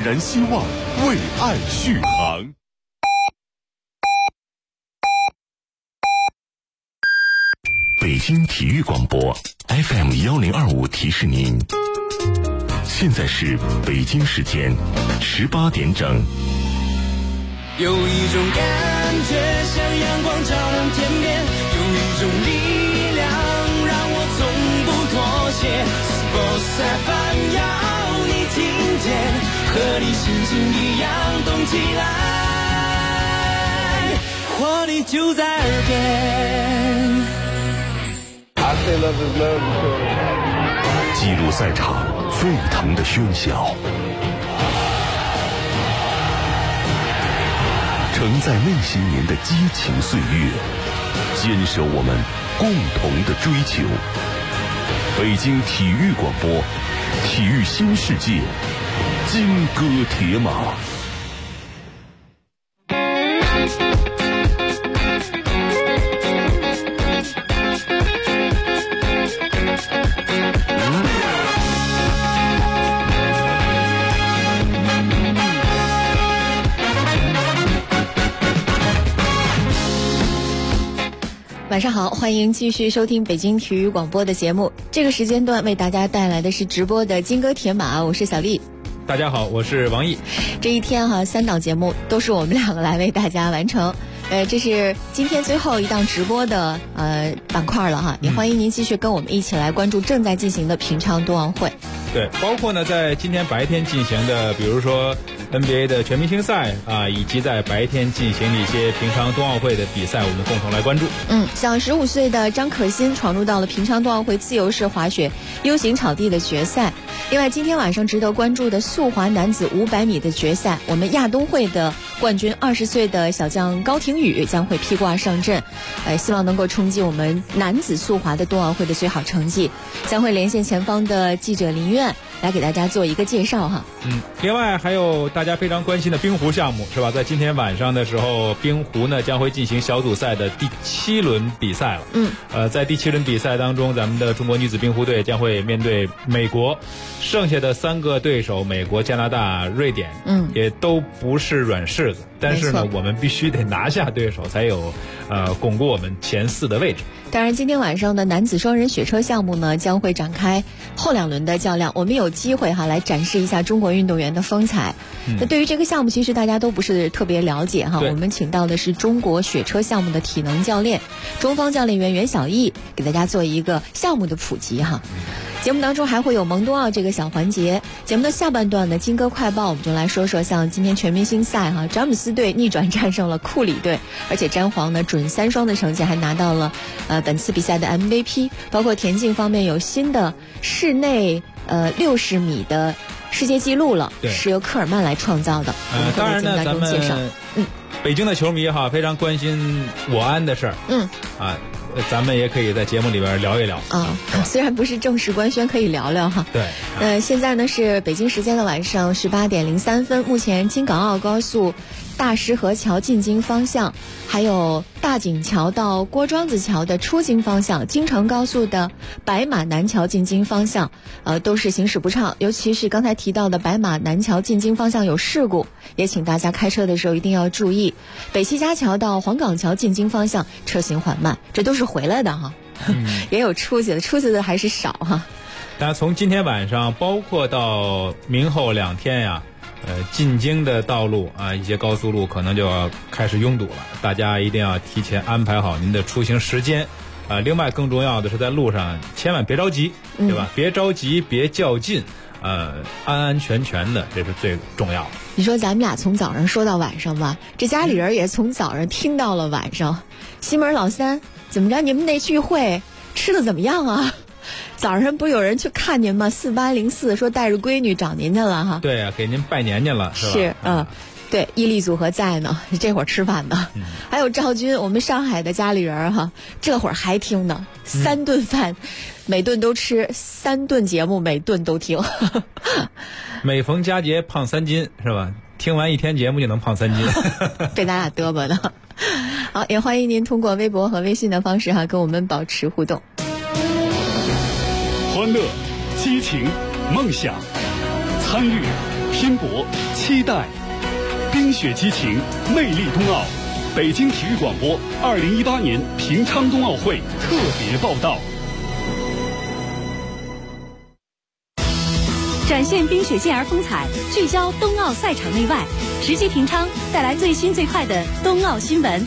然希望，为爱续航。北京体育广播 FM1025提示您，现在是北京时间18点整。 有一种感觉像阳光照亮天边，有一种力量让我从不妥协。Sports FM 要你听见，和你心情一样动起来，活力就在耳边。 记录赛场沸腾的喧嚣，承载那些年的激情岁月，坚守我们共同的追求。北京体育广播，体育新世界，金戈铁马。 晚上好，欢迎继续收听北京体育广播的节目。这个时间段为大家带来的是直播的金戈铁马，我是小丽。 大家好，我是王毅。 这一天3档节目都是我们两个来为大家完成。这是今天最后一档直播的板块了哈，也欢迎您继续跟我们一起来关注正在进行的平昌冬奥会。 对，包括呢在今天白天进行的，比如说 NBA 的全明星赛啊，以及在白天进行的一些平昌冬奥会的比赛，我们共同来关注。 像15岁的张可欣闯入到了平昌冬奥会自由式滑雪 U 型草地的决赛。另外，今天晚上值得关注的速滑男子500米的决赛，我们亚冬会的冠军20岁的小将高廷宇将会披挂上阵，希望能够冲击我们男子速滑的冬奥会的最好成绩。将会连线前方的记者林苑来给大家做一个介绍哈。 另外还有大家非常关心的冰壶项目是吧？在今天晚上的时候，冰壶呢将会进行小组赛的第7轮比赛了。在第7轮比赛当中，咱们的中国女子冰壶队将会面对美国，剩下的3个对手美国、加拿大、瑞典，也都不是软柿子。但是呢，我们必须得拿下对手，才有巩固我们前4的位置。 当然，今天晚上的男子双人雪车项目呢，将会展开后2轮的较量，我们有机会来展示一下中国运动员的风采。那对于这个项目，其实大家都不是特别了解哈。我们请到的是中国雪车项目的体能教练、中方教练员袁小艺，给大家做一个项目的普及哈。节目当中还会有蒙冬奥这个小环节。节目的下半段呢，金戈快报我们就来说说像今天全明星赛哈，詹姆斯队逆转战胜了库里队，而且詹皇呢准3双的成绩，还拿到了本次比赛的 MVP。包括田径方面有新的室内60米的世界纪录了，是由科尔曼来创造的。 当然呢，咱们北京的球迷哈非常关心我安的事儿。咱们也可以在节目里边聊一聊虽然不是正式官宣，可以聊聊哈。 对， 现在呢是北京时间的晚上18点03分，目前京港澳高速大石河桥进京方向，还有大井桥到郭庄子桥的出京方向，京承高速的白马南桥进京方向都是行驶不畅，尤其是刚才提到的白马南桥进京方向有事故，也请大家开车的时候一定要注意。北七家桥到黄岗桥进京方向车行缓慢，这都是回来的哈。也有出去的还是少哈。 但从今天晚上包括到明后2天呀，进京的道路一些高速路可能就要开始拥堵了，大家一定要提前安排好您的出行时间。另外更重要的是在路上千万别着急，对吧？别着急，别较劲，安安全全的，这是最重要的。 你说咱们俩从早上说到晚上吧，这家里人也从早上听到了晚上。西门老三，怎么着？你们那聚会吃的怎么样啊？早上不有人去看您吗？4804说带着闺女找您去了哈。 对啊，给您拜年去了，是吧？ 是对，伊利组合在呢，这会儿吃饭呢。还有赵军，我们上海的家里人哈，这会儿还听呢，3顿饭，每顿都吃，3顿节目每顿都听。 每逢佳节胖3斤是吧？听完1天节目就能胖3斤， 被咱俩嘚啵的。好，也欢迎您通过微博和微信的方式跟我们保持互动。 欢乐、激情、梦想，参与拼搏，期待，冰雪激情，魅力冬奥。北京体育广播2018年平昌冬奥会特别报道。 展现冰雪健儿风采，聚焦冬奥赛场内外，直击平昌，带来最新最快的冬奥新闻。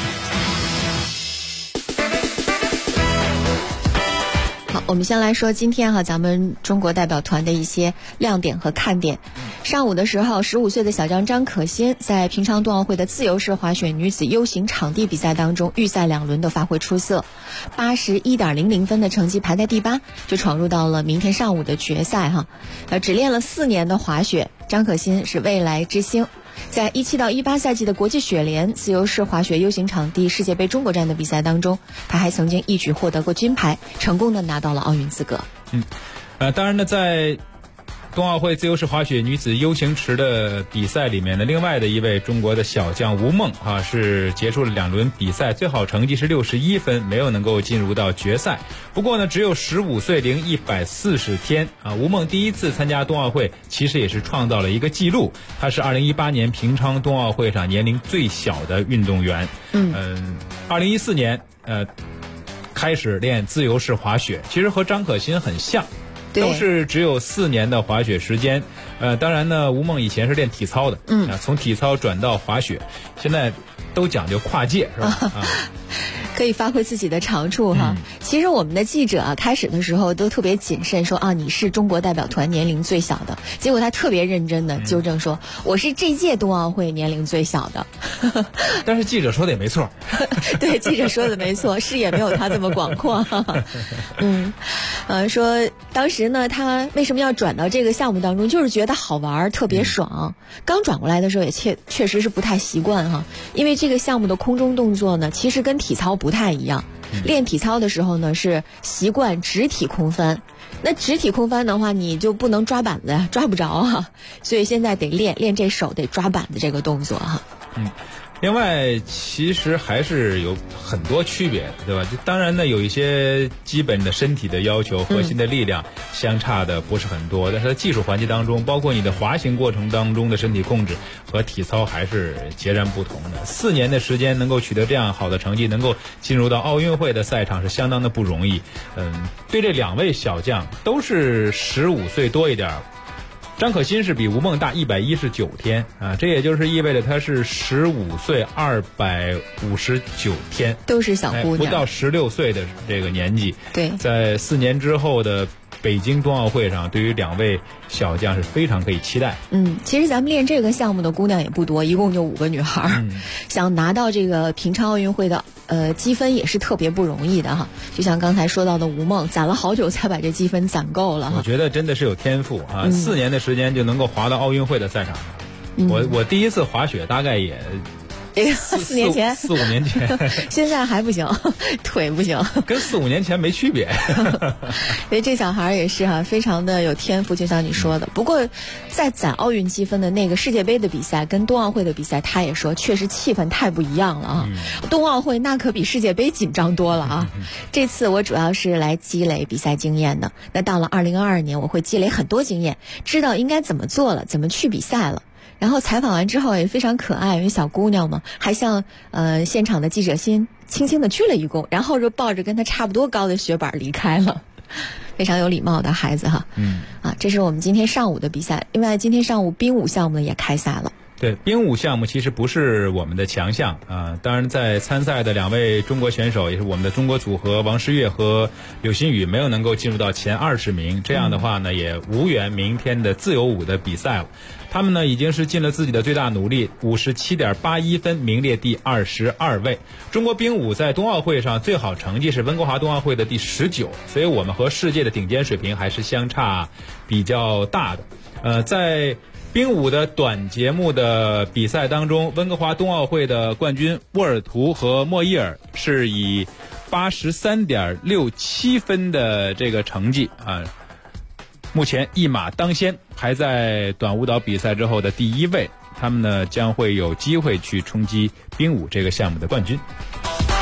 好，我们先来说今天咱们中国代表团的一些亮点和看点。上午的时候，15岁的小将张可欣在平昌冬奥会的自由式滑雪女子 U 型场地比赛当中，预赛2轮的发挥出色，81.00分的成绩排在第8，就闯入到了明天上午的决赛只练了4年的滑雪，张可欣是未来之星。在17到18赛季的国际雪联自由式滑雪 U 型场地世界杯中国站的比赛当中，他还曾经一举获得过金牌，成功的拿到了奥运资格。 当然呢，在冬奥会自由式滑雪女子 U 型池的比赛里面呢，另外的一位中国的小将吴梦是结束了2轮比赛，最好成绩是61分，没有能够进入到决赛。不过呢，只有15岁零140天吴梦第一次参加冬奥会，其实也是创造了一个记录，他是2018年平昌冬奥会上年龄最小的运动员。2014年开始练自由式滑雪，其实和张可欣很像。都是只有4年的滑雪时间，当然呢，吴梦以前是练体操的，从体操转到滑雪，现在都讲究跨界，是吧？ 可以发挥自己的长处其实我们的记者开始的时候都特别谨慎，说你是中国代表团年龄最小的，结果他特别认真的纠正说，我是这届冬奥会年龄最小的。 但是记者说的也没错。 对，记者说的没错，视野没有他这么广阔。说当时呢，他为什么要转到这个项目当中，就是觉得好玩，特别爽。刚转过来的时候也确实是不太习惯因为这个项目的空中动作呢，其实跟体操不太一样。练体操的时候呢，是习惯直体空翻，那直体空翻的话，你就不能抓板子呀，抓不着所以现在得练这手得抓板的这个动作另外，其实还是有很多区别的，对吧？当然呢，有一些基本的身体的要求、核心的力量相差的不是很多，但是在技术环节当中，包括你的滑行过程当中的身体控制和体操还是截然不同的。4年的时间能够取得这样好的成绩，能够进入到奥运会的赛场是相当的不容易。对这2位小将都是15岁多一点。张可欣是比吴梦大119天这也就是意味着她是15岁259天， 都是小姑娘， 不到16岁的这个年纪。 对， 在4年之后的北京冬奥会上，对于2位小将是非常可以期待。 其实咱们练这个项目的姑娘也不多，一共就5个女孩，想拿到这个平昌奥运会的积分也是特别不容易的就像刚才说到的吴梦，攒了好久才把这积分攒够了我觉得真的是有天赋4年的时间就能够滑到奥运会的赛场上。我第一次滑雪大概也 4年前 4、5年前现在还不行，腿不行， 跟4、5年前没区别。 所以这小孩也是非常的有天赋，就像你说的。不过在攒奥运积分的那个世界杯的比赛跟冬奥会的比赛，他也说确实气氛太不一样了冬奥会那可比世界杯紧张多了这次我主要是来积累比赛经验的，那到了2022年我会积累很多经验，知道应该怎么做了，怎么去比赛了。然后采访完之后也非常可爱，因为小姑娘嘛，还向现场的记者轻轻的鞠了一躬，然后就抱着跟她差不多高的雪板离开了，非常有礼貌的孩子这是我们今天上午的比赛。另外今天上午冰舞项目呢也开赛了。 对，冰舞项目其实不是我们的强项当然在参赛的2位中国选手，也是我们的中国组合王诗玥和柳鑫宇，没有能够进入到前20名，这样的话呢也无缘明天的自由舞的比赛了。他们呢已经是尽了自己的最大努力，57.81分名列第22位。中国冰舞在冬奥会上最好成绩是温哥华冬奥会的第19，所以我们和世界的顶尖水平还是相差比较大的。在冰舞的短节目的比赛当中，温哥华冬奥会的冠军沃尔图和莫伊尔是以83.67分的这个成绩目前一马当先，排在短舞蹈比赛之后的第1位。他们呢将会有机会去冲击冰舞这个项目的冠军。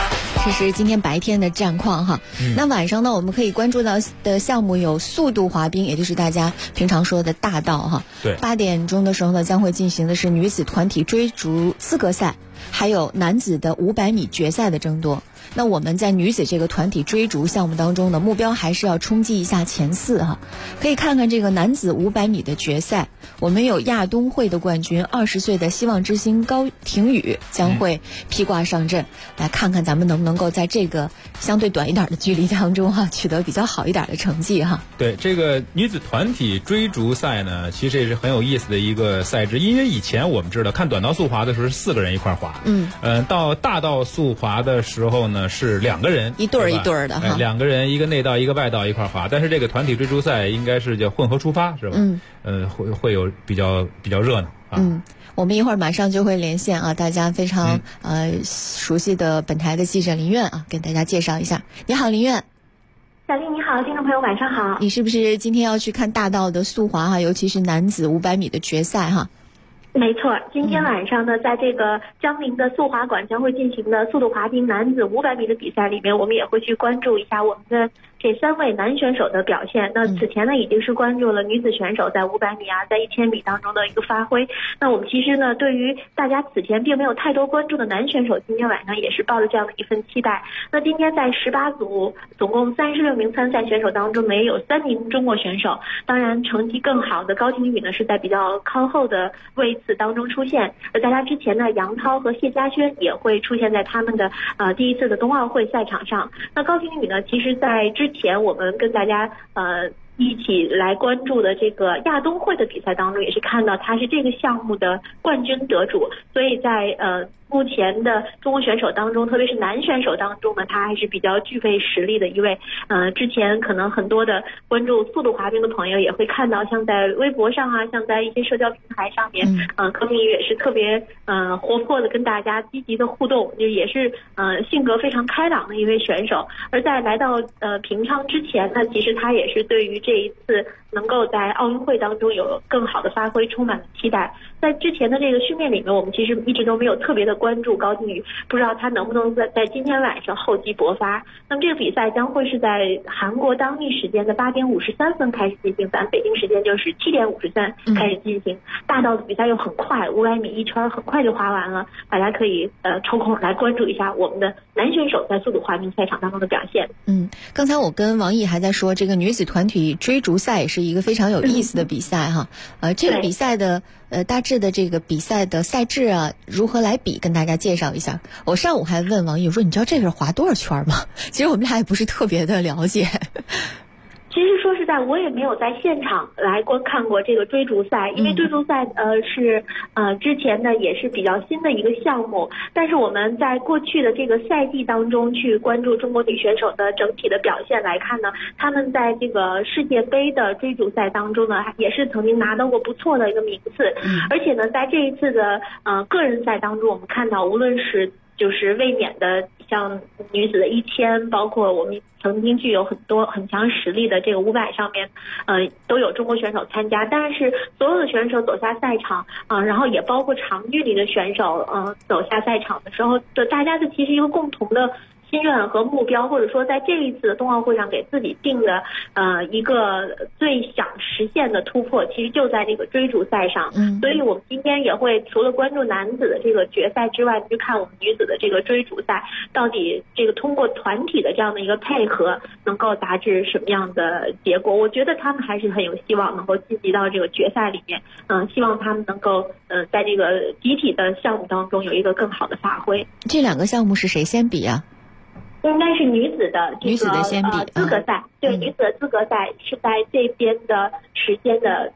这是今天白天的战况哈。那晚上呢，我们可以关注到的项目有速度滑冰，也就是大家平常说的大道哈。 对。 8点钟的时候呢，将会进行的是女子团体追逐资格赛，还有男子的500米决赛的争夺。那我们在女子这个团体追逐项目当中呢，目标还是要冲击一下前4哈。可以看看这个男子500米的决赛，我们有亚冬会的冠军20岁的希望之星高廷宇将会披挂上阵，来看看咱们能不能够在这个相对短一点的距离当中哈，取得比较好一点的成绩哈。 对，这个女子团体追逐赛呢，其实也是很有意思的一个赛制，因为以前我们知道看短道速滑的时候是4个人一块滑，到大道速滑的时候呢是2个人， 一对儿一对儿的哈 ，2个人，一个内道一个外道一块滑，但是这个团体追逐赛应该是叫混合出发是吧？会有比较热闹啊。 我们一会儿马上就会连线啊，大家非常熟悉的本台的记者林苑啊，跟大家介绍一下。你好，林苑。 小丽你好，听众朋友晚上好。 你是不是今天要去看大道的速滑哈，尤其是男子500米的决赛哈？ 没错，今天晚上呢，在这个江宁的速滑馆将会进行的速度滑冰男子500米的比赛里面，我们也会去关注一下我们的这3位男选手的表现。那此前呢，已经是关注了女子选手在500米啊，在1000米当中的一个发挥。那我们其实呢，对于大家此前并没有太多关注的男选手，今天晚上也是抱着这样的一份期待。那今天在18组总共36名参赛选手当中呢，也有3名中国选手。当然，成绩更好的高廷宇呢，是在比较靠后的位次当中出现。而在他之前呢，杨涛和谢家轩也会出现在他们的第一次的冬奥会赛场上。那高廷宇呢，其实在之前我们跟大家一起来关注的这个亚冬会的比赛当中，也是看到他是这个项目的冠军得主，所以在目前的中国选手当中，特别是男选手当中呢，他还是比较具备实力的一位。之前可能很多的关注速度滑冰的朋友也会看到，像在微博上啊，像在一些社交平台上面，高廷宇也是特别活泼的跟大家积极的互动，就也是性格非常开朗的一位选手。而在来到平昌之前呢，其实他也是对于这一次能够在奥运会当中有更好的发挥充满了期待。在之前的这个训练里面，我们其实一直都没有特别的关注高廷宇，不知道他能不能在今天晚上厚积薄发。那么这个比赛将会是在韩国当地时间的8点53分开始进行，咱北京时间就是7点53开始进行。大道的比赛又很快，500米一圈很快就滑完了，大家可以抽空来关注一下我们的男选手在速度滑冰赛场当中的表现。 刚才我跟王毅还在说，这个女子团体追逐赛也是一个非常有意思的比赛哈。这个比赛的大致的这个比赛的赛制啊，如何来比，跟大家介绍一下。我上午还问王毅，我说你知道这个滑多少圈吗？其实我们俩也不是特别的了解。 其实说实在，我也没有在现场来观看过这个追逐赛，因为追逐赛是之前呢也是比较新的一个项目，但是我们在过去的这个赛季当中去关注中国女选手的整体的表现来看呢，她们在这个世界杯的追逐赛当中呢，也是曾经拿到过不错的一个名次，而且呢在这一次的个人赛当中，我们看到无论是就是卫冕的像女子的1000，包括我们曾经具有很强实力的这个500上面，都有中国选手参加。但是所有的选手走下赛场然后也包括长距离的选手走下赛场的时候的大家的其实一个共同的心愿和目标，或者说在这一次的冬奥会上给自己定的一个最想实现的突破，其实就在这个追逐赛上。所以我们今天也会除了关注男子的这个决赛之外，就看我们女子的这个追逐赛到底这个通过团体的这样的一个配合能够达至什么样的结果。我觉得他们还是很有希望能够晋级到这个决赛里面，希望他们能够在这个集体的项目当中有一个更好的发挥。 这2个项目是谁先比啊？ 应该是女子的这个资格赛，对，女子的资格赛是在这边的时间的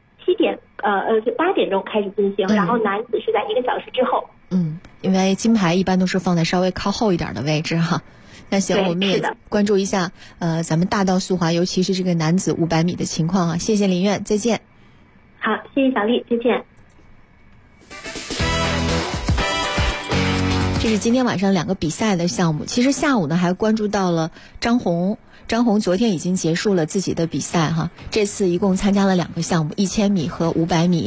8点钟开始进行，然后男子是在1个小时之后。 因为金牌一般都是放在稍微靠后一点的位置哈。那行，我们也关注一下咱们大道速滑，尤其是这个男子500米的情况啊。谢谢林苑，再见。 好，谢谢小丽，再见。 这是今天晚上2个比赛的项目。其实下午呢还关注到了张红昨天已经结束了自己的比赛哈，这次一共参加了2个项目，1000米和500米。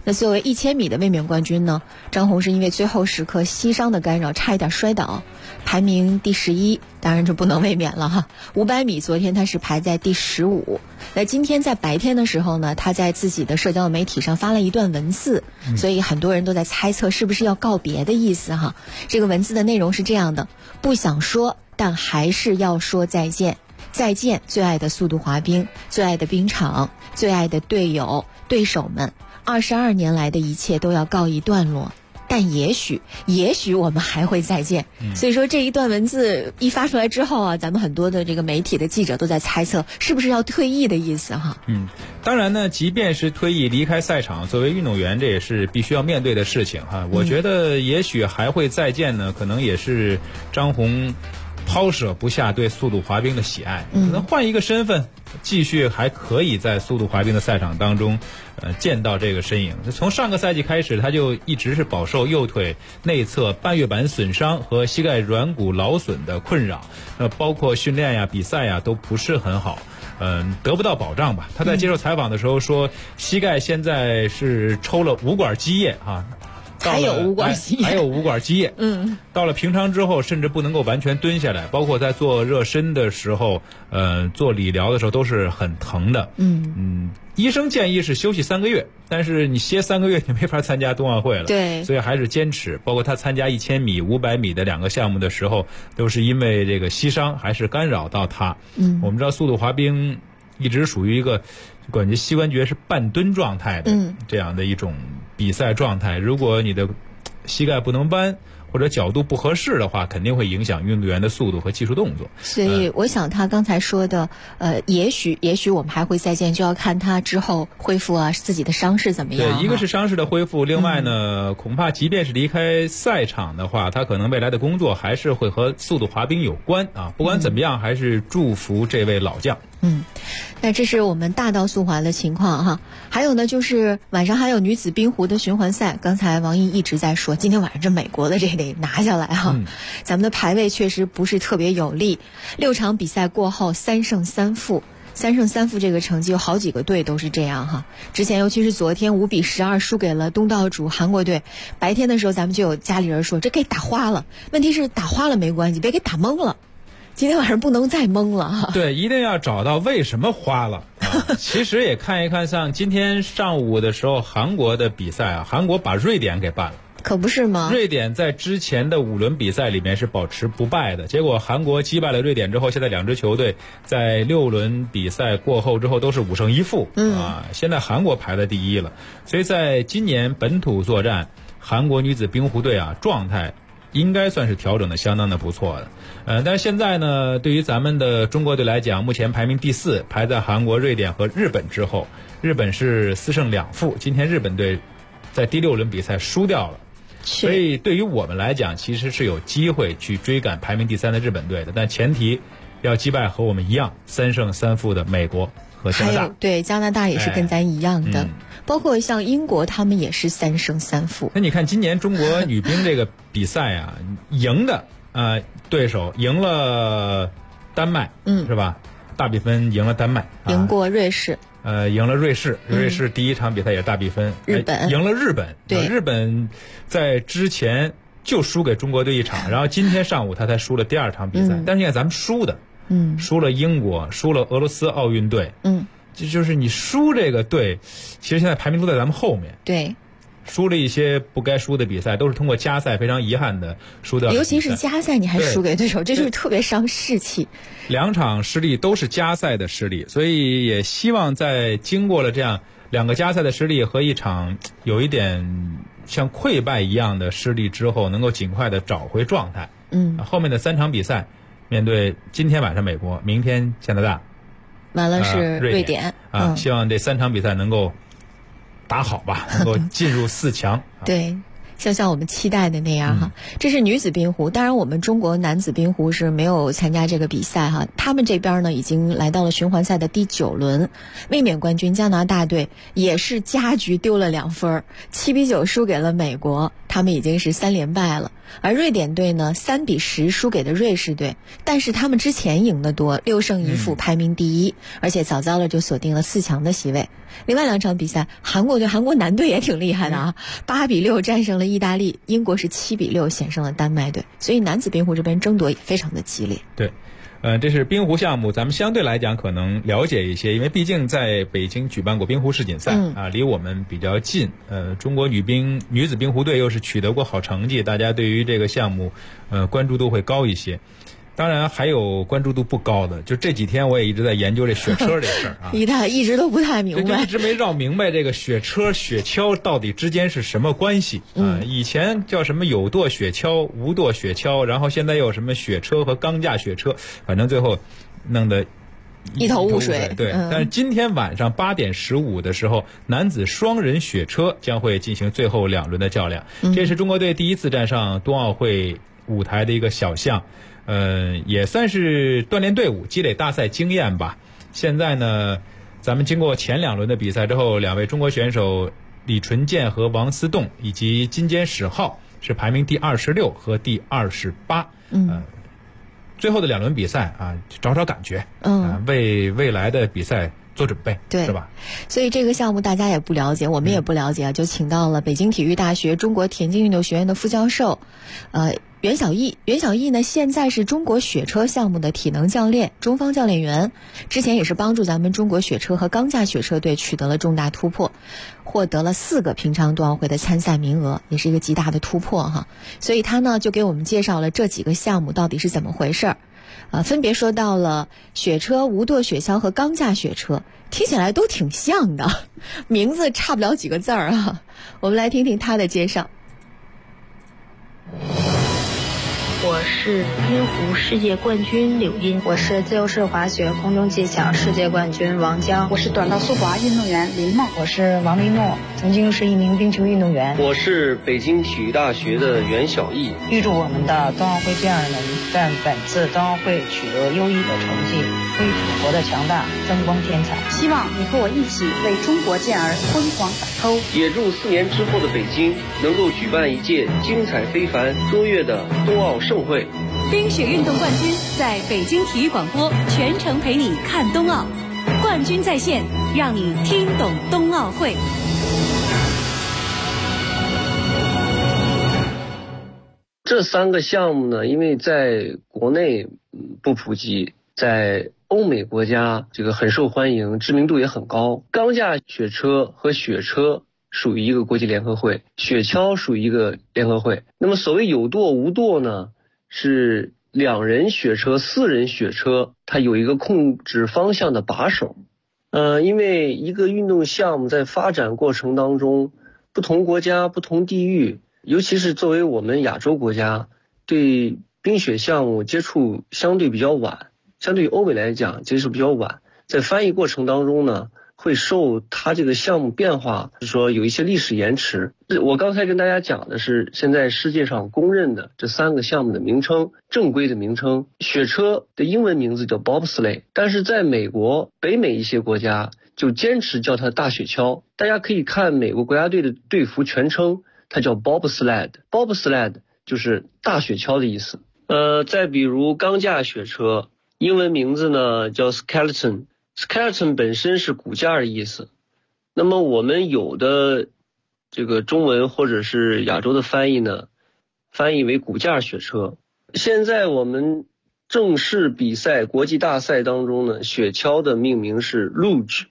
那作为1000米的卫冕冠军呢，张红是因为最后时刻膝伤的干扰，差一点摔倒，排名第11，当然就不能卫冕了哈。500米昨天他是排在第15。那今天在白天的时候呢，他在自己的社交媒体上发了一段文字，所以很多人都在猜测是不是要告别的意思哈。这个文字的内容是这样的：不想说，但还是要说再见。再见，最爱的速度滑冰，最爱的冰场，最爱的队友、对手们。22年来的一切都要告一段落，但也许我们还会再见。所以说这一段文字一发出来之后啊，咱们很多的这个媒体的记者都在猜测，是不是要退役的意思哈？ 当然呢，即便是退役离开赛场，作为运动员，这也是必须要面对的事情哈。我觉得也许还会再见呢，可能也是张红抛舍不下对速度滑冰的喜爱，可能换一个身份，继续还可以在速度滑冰的赛场当中，见到这个身影。从上个赛季开始，他就一直是饱受右腿内侧半月板损伤和膝盖软骨劳损的困扰，包括训练呀、比赛呀都不是很好，得不到保障吧。他在接受采访的时候说，膝盖现在是抽了5管积液啊。 还有5管积液， 还有5管积液。到了平常之后，甚至不能够完全蹲下来，包括在做热身的时候，做理疗的时候都是很疼的。医生建议是休息3个月，但是你歇3个月，你没法参加冬奥会了。 对， 所以还是坚持。包括他参加1000米、500米的2个项目的时候，都是因为这个膝伤，还是干扰到他。我们知道速度滑冰一直属于一个感觉膝关节是半蹲状态的这样的一种比赛状态，如果你的膝盖不能弯或者角度不合适的话，肯定会影响运动员的速度和技术动作。 所以我想他刚才说的也许我们还会再见，就要看他之后恢复啊，自己的伤势怎么样。 对，一个是伤势的恢复，另外呢，恐怕即便是离开赛场的话，他可能未来的工作还是会和速度滑冰有关啊。不管怎么样，还是祝福这位老将。 那这是我们大道速滑的情况哈。还有呢，就是晚上还有女子冰壶的循环赛。刚才王毅一直在说，今天晚上这美国的这得拿下来哈。咱们的排位确实不是特别有利，6场比赛过后3胜3负。3胜3负这个成绩有好几个队都是这样哈。之前尤其是昨天5比12输给了东道主韩国队，白天的时候咱们就有家里人说这给打花了，问题是打花了没关系，别给打懵了。今天晚上不能再懵了哈。 对，一定要找到为什么花了。其实也看一看，像今天上午的时候韩国的比赛啊，韩国把瑞典给办了。 可不是吗？ 瑞典在之前的5轮比赛里面是保持不败的，结果韩国击败了瑞典之后，现在2支球队在6轮比赛过后之后都是5胜1负现在韩国排在第1了。所以在今年本土作战，韩国女子冰壶队啊状态应该算是调整的相当的不错的。但是现在呢，对于咱们的中国队来讲，目前排名第4，排在韩国、瑞典和日本之后。日本是4胜2负，今天日本队在第6轮比赛输掉了。所以对于我们来讲，其实是有机会去追赶排名第3的日本队的，但前提要击败和我们一样3胜3负的美国和加拿大。 还有对加拿大也是跟咱一样的，包括像英国，他们也是3胜3负。 那你看今年中国女兵这个比赛啊，赢的对手赢了丹麦，是吧？大比分赢了丹麦， 赢过瑞士。 赢了瑞士，瑞士第1场比赛也是大比分。 日本赢了日本， 对， 日本在之前就输给中国队1场，然后今天上午他才输了第2场比赛。但是现在咱们输的，输了英国，输了俄罗斯奥运队，就是你输这个队，其实现在排名都在咱们后面。 对。 输了一些不该输的比赛，都是通过加赛非常遗憾的输掉。 尤其是加赛你还输给对手，这就是特别伤士气。 2场失利都是加赛的失利，所以也希望在经过了这样2个加赛的失利和1场有一点像溃败一样的失利之后，能够尽快的找回状态。后面的3场比赛，面对今天晚上美国，明天加拿大， 完了是瑞典希望这3场比赛能够打好吧，能够进入4强。 对，像我们期待的那样哈。这是女子冰壶，当然我们中国男子冰壶是没有参加这个比赛哈。他们这边呢已经来到了循环赛的第9轮，卫冕冠军加拿大队也是加局丢了2分，7比9输给了美国。 他们已经是3连败了。而瑞典队呢3-10输给的瑞士队，但是他们之前赢得多，6胜1负排名第一，而且早早了就锁定了4强的席位。另外2场比赛，韩国男队也挺厉害的啊，8-6战胜了意大利，英国是7-6险胜了丹麦队，所以男子冰壶这边争夺也非常的激烈。 对。这是冰壶项目，咱们相对来讲可能了解一些，因为毕竟在北京举办过冰壶世锦赛啊，离我们比较近。中国女子冰壶队又是取得过好成绩，大家对于这个项目关注度会高一些。当然还有关注度不高的，就这几天我也一直在研究这雪车这事儿啊， 一直都不太明白， 就一直没绕明白这个雪车雪橇到底之间是什么关系啊？以前叫什么有舵雪橇、无舵雪橇，然后现在又有什么雪车和钢架雪车，反正最后弄得一头雾水。 对，但是今天晚上8点15的时候，男子双人雪车将会进行最后2轮的较量。这是中国队第一次站上冬奥会舞台的一个小项。也算是锻炼队伍、积累大赛经验吧。现在呢，咱们经过前2轮的比赛之后，2位中国选手李纯健和王思栋以及金坚史浩是排名第26和第28。最后的2轮比赛啊，找找感觉，为未来的比赛做准备， 对， 是吧？ 所以这个项目大家也不了解，我们也不了解，就请到了北京体育大学中国田径运动学院的副教授，袁晓毅。袁晓毅呢，现在是中国雪车项目的体能教练、中方教练员，之前也是帮助咱们中国雪车和钢架雪车队取得了重大突破，获得了4个平昌冬奥会的参赛名额，也是一个极大的突破哈。所以他呢就给我们介绍了这几个项目到底是怎么回事儿。分别说到了雪车、无舵雪橇和钢架雪车，听起来都挺像的，名字差不了几个字儿啊。我们来听听他的介绍。 我是冰壶世界冠军柳茵， 我是自由式滑雪空中技巧世界冠军王江， 我是短道速滑运动员林梦， 我是王丽诺，曾经是一名冰球运动员。 我是北京体育大学的袁晓毅。 预祝我们的冬奥会健儿们在本次冬奥会取得优异的成绩，为祖国的强大增光添彩。 希望你和我一起为中国健儿辉煌打 call。 也祝4年之后的北京能够举办一届精彩非凡、卓越的冬奥盛会。 冰雪运动冠军在北京体育广播全程陪你看冬奥，冠军在线，让你听懂冬奥会。 这3个项目呢，因为在国内不普及，在欧美国家这个很受欢迎，知名度也很高。钢架雪车和雪车属于一个国际联合会，雪橇属于一个联合会。那么所谓有舵无舵呢，是2人雪车、4人雪车，它有一个控制方向的把手。因为一个运动项目在发展过程当中，不同国家、不同地域，尤其是作为我们亚洲国家，对冰雪项目接触相对比较晚，相对于欧美来讲接触比较晚，在翻译过程当中呢，会受它这个项目变化，就是说有一些历史延迟。我刚才跟大家讲的是现在世界上公认的这3个项目的名称，正规的名称。雪车的英文名字叫 bobsleigh， 但是在美国、北美一些国家就坚持叫它大雪橇。大家可以看美国国家队的队服全称，它叫 bobsled， 就是大雪橇的意思。再比如钢架雪车，英文名字呢叫 skeleton 本身是骨架的意思，那么我们有的这个中文或者是亚洲的翻译呢，翻译为骨架雪车。现在我们正式比赛国际大赛当中呢，雪橇的命名是 Luge，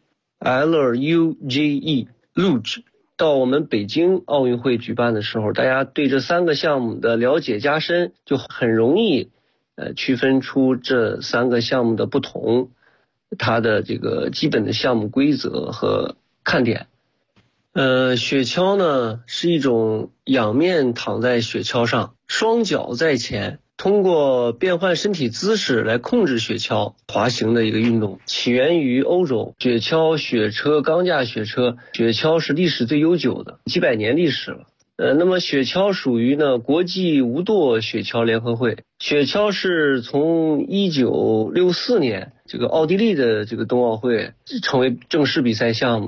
Luge。 到我们北京奥运会举办的时候，大家对这3个项目的了解加深，就很容易区分出这3个项目的不同，它的这个基本的项目规则和看点。雪橇呢是一种仰面躺在雪橇上，双脚在前，通过变换身体姿势来控制雪橇滑行的一个运动，起源于欧洲。雪橇、雪车、钢架雪车，雪橇是历史最悠久的，几百年历史了。那么雪橇属于呢国际无舵雪橇联合会。雪橇是从1964年这个奥地利的这个冬奥会成为正式比赛项目的。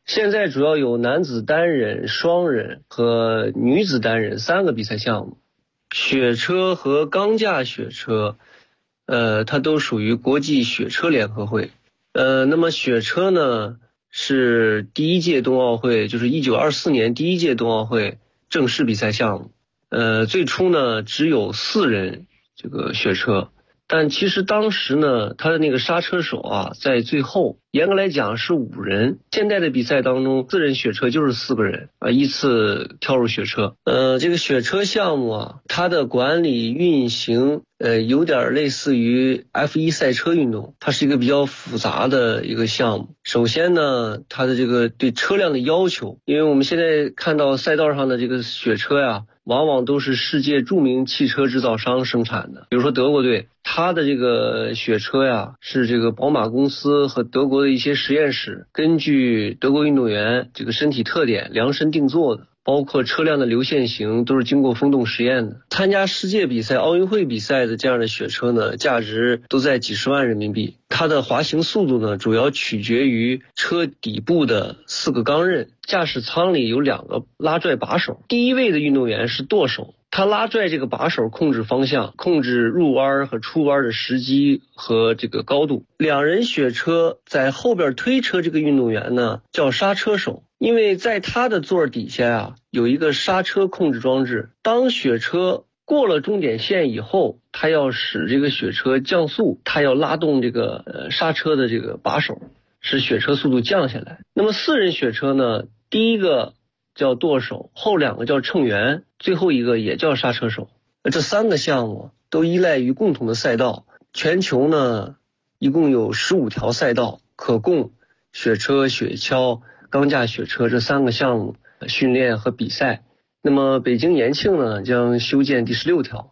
现在主要有男子单人、双人和女子单人3个比赛项目。雪车和钢架雪车，它都属于国际雪车联合会。那么雪车呢，是第一届冬奥会，就是1924年第一届冬奥会正式比赛项目。最初呢只有4人这个雪车，但其实当时呢，他的那个刹车手啊，在最后严格来讲是5人。现在的比赛当中，4人雪车就是4个人依次跳入雪车。这个雪车项目啊，它的管理运行有点类似于 F1 赛车运动，它是一个比较复杂的一个项目。首先呢，它的这个对车辆的要求，因为我们现在看到赛道上的这个雪车呀，往往都是世界著名汽车制造商生产的。比如说德国队，它的这个雪车呀，是这个宝马公司和德国的一些实验室根据德国运动员这个身体特点量身定做的，包括车辆的流线型都是经过风洞实验的。参加世界比赛、奥运会比赛的这样的雪车呢，价值都在几十万人民币。它的滑行速度呢，主要取决于车底部的4个钢刃。驾驶舱里有2个拉拽把手，第一位的运动员是舵手，他拉拽这个把手控制方向，控制入弯和出弯的时机和这个高度。2人雪车在后边推车这个运动员呢叫刹车手，因为在他的座底下啊有一个刹车控制装置，当雪车过了终点线以后，他要使这个雪车降速，他要拉动这个刹车的这个把手，使雪车速度降下来。那么4人雪车呢，第一个叫舵手，后2个叫乘员，最后一个也叫刹车手。这3个项目都依赖于共同的赛道。全球呢一共有15条赛道可供雪车、雪橇、钢架雪车这3个项目训练和比赛。那么北京延庆呢将修建第16条。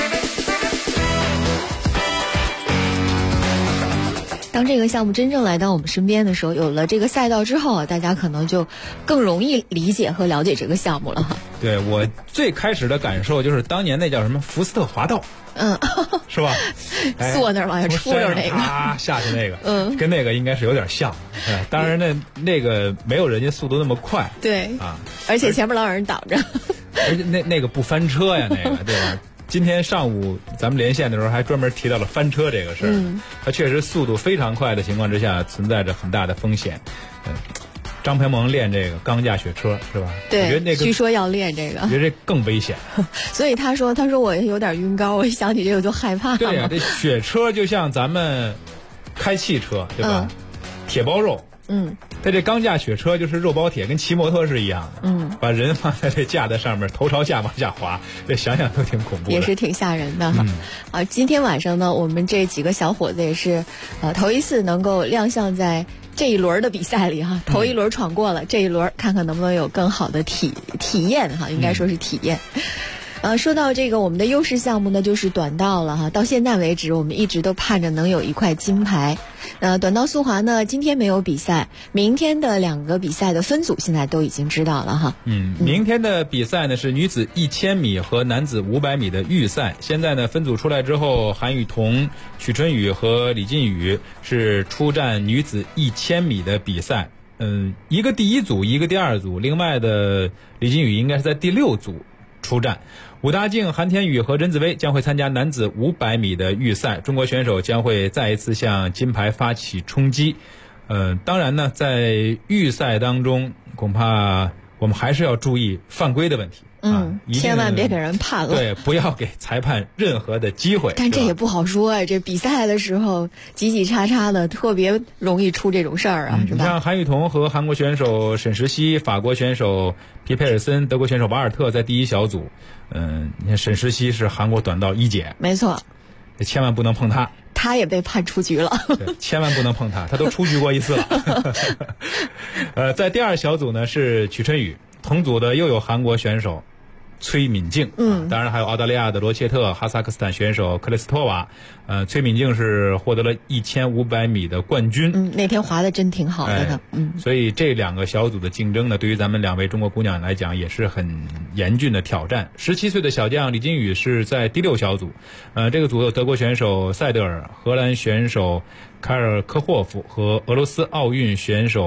当这个项目真正来到我们身边的时候，有了这个赛道之后啊，大家可能就更容易理解和了解这个项目了哈。 对，我最开始的感受就是当年那叫什么福斯特滑道，是吧？ 坐那儿往下出溜那个， 下去那个，跟那个应该是有点像。当然那个没有人家速度那么快， 对啊，而且前面老有人挡着， 而且那个不翻车呀，那个对吧？今天上午咱们连线的时候还专门提到了翻车这个事儿，它确实速度非常快的情况之下存在着很大的风险。张培萌练这个钢架雪车是吧？ 对， 我觉得那个据说要练这个， 我觉得这更危险。 所以他说我有点晕高，我一想起这个就害怕。 对呀，这雪车就像咱们开汽车对吧？铁包肉。它这钢架雪车就是肉包铁，跟骑摩托是一样的。把人放在这架子上面，头朝下往下滑，这想想都挺恐怖的， 也是挺吓人的哈。今天晚上呢，我们这几个小伙子也是头一次能够亮相在这一轮的比赛里哈。头一轮闯过了，这一轮看看能不能有更好的体验哈，应该说是体验。说到这个我们的优势项目呢，就是短道了哈。到现在为止，我们一直都盼着能有一块金牌。短道速滑呢，今天没有比赛，明天的2个比赛的分组现在都已经知道了哈。 明天的比赛呢是女子1000米和男子500米的预赛。现在呢分组出来之后，韩雨桐、曲春雨和李靖宇是出战女子1000米的比赛。一个第1组，一个第2组，另外的李靖宇应该是在第6组出战。武大靖、韩天宇和任子威将会参加男子500米的预赛，中国选手将会再一次向金牌发起冲击。当然呢，在预赛当中，恐怕我们还是要注意犯规的问题。 千万别给人判了。 对，不要给裁判任何的机会。 但这也不好说哎，这比赛的时候挤挤叉叉的，特别容易出这种事儿啊，是吧？ 像韩雨桐和韩国选手沈石溪、法国选手皮佩尔森、德国选手瓦尔特在第1小组。你看沈石溪是韩国短道1姐， 没错， 千万不能碰他。 他也被判出局了。 对，千万不能碰他都出局过1次了。在第2小组呢是曲春雨，同组的又有韩国选手崔敏静，当然还有澳大利亚的罗切特、哈萨克斯坦选手克雷斯托娃。崔敏静是获得了1500米的冠军。 那天滑的真挺好的。 所以这2个小组的竞争呢，对于咱们2位中国姑娘来讲也是很严峻的挑战。17岁的小将李金宇是在第6小组。这个组有德国选手塞德尔、荷兰选手凯尔科霍夫和俄罗斯奥运选手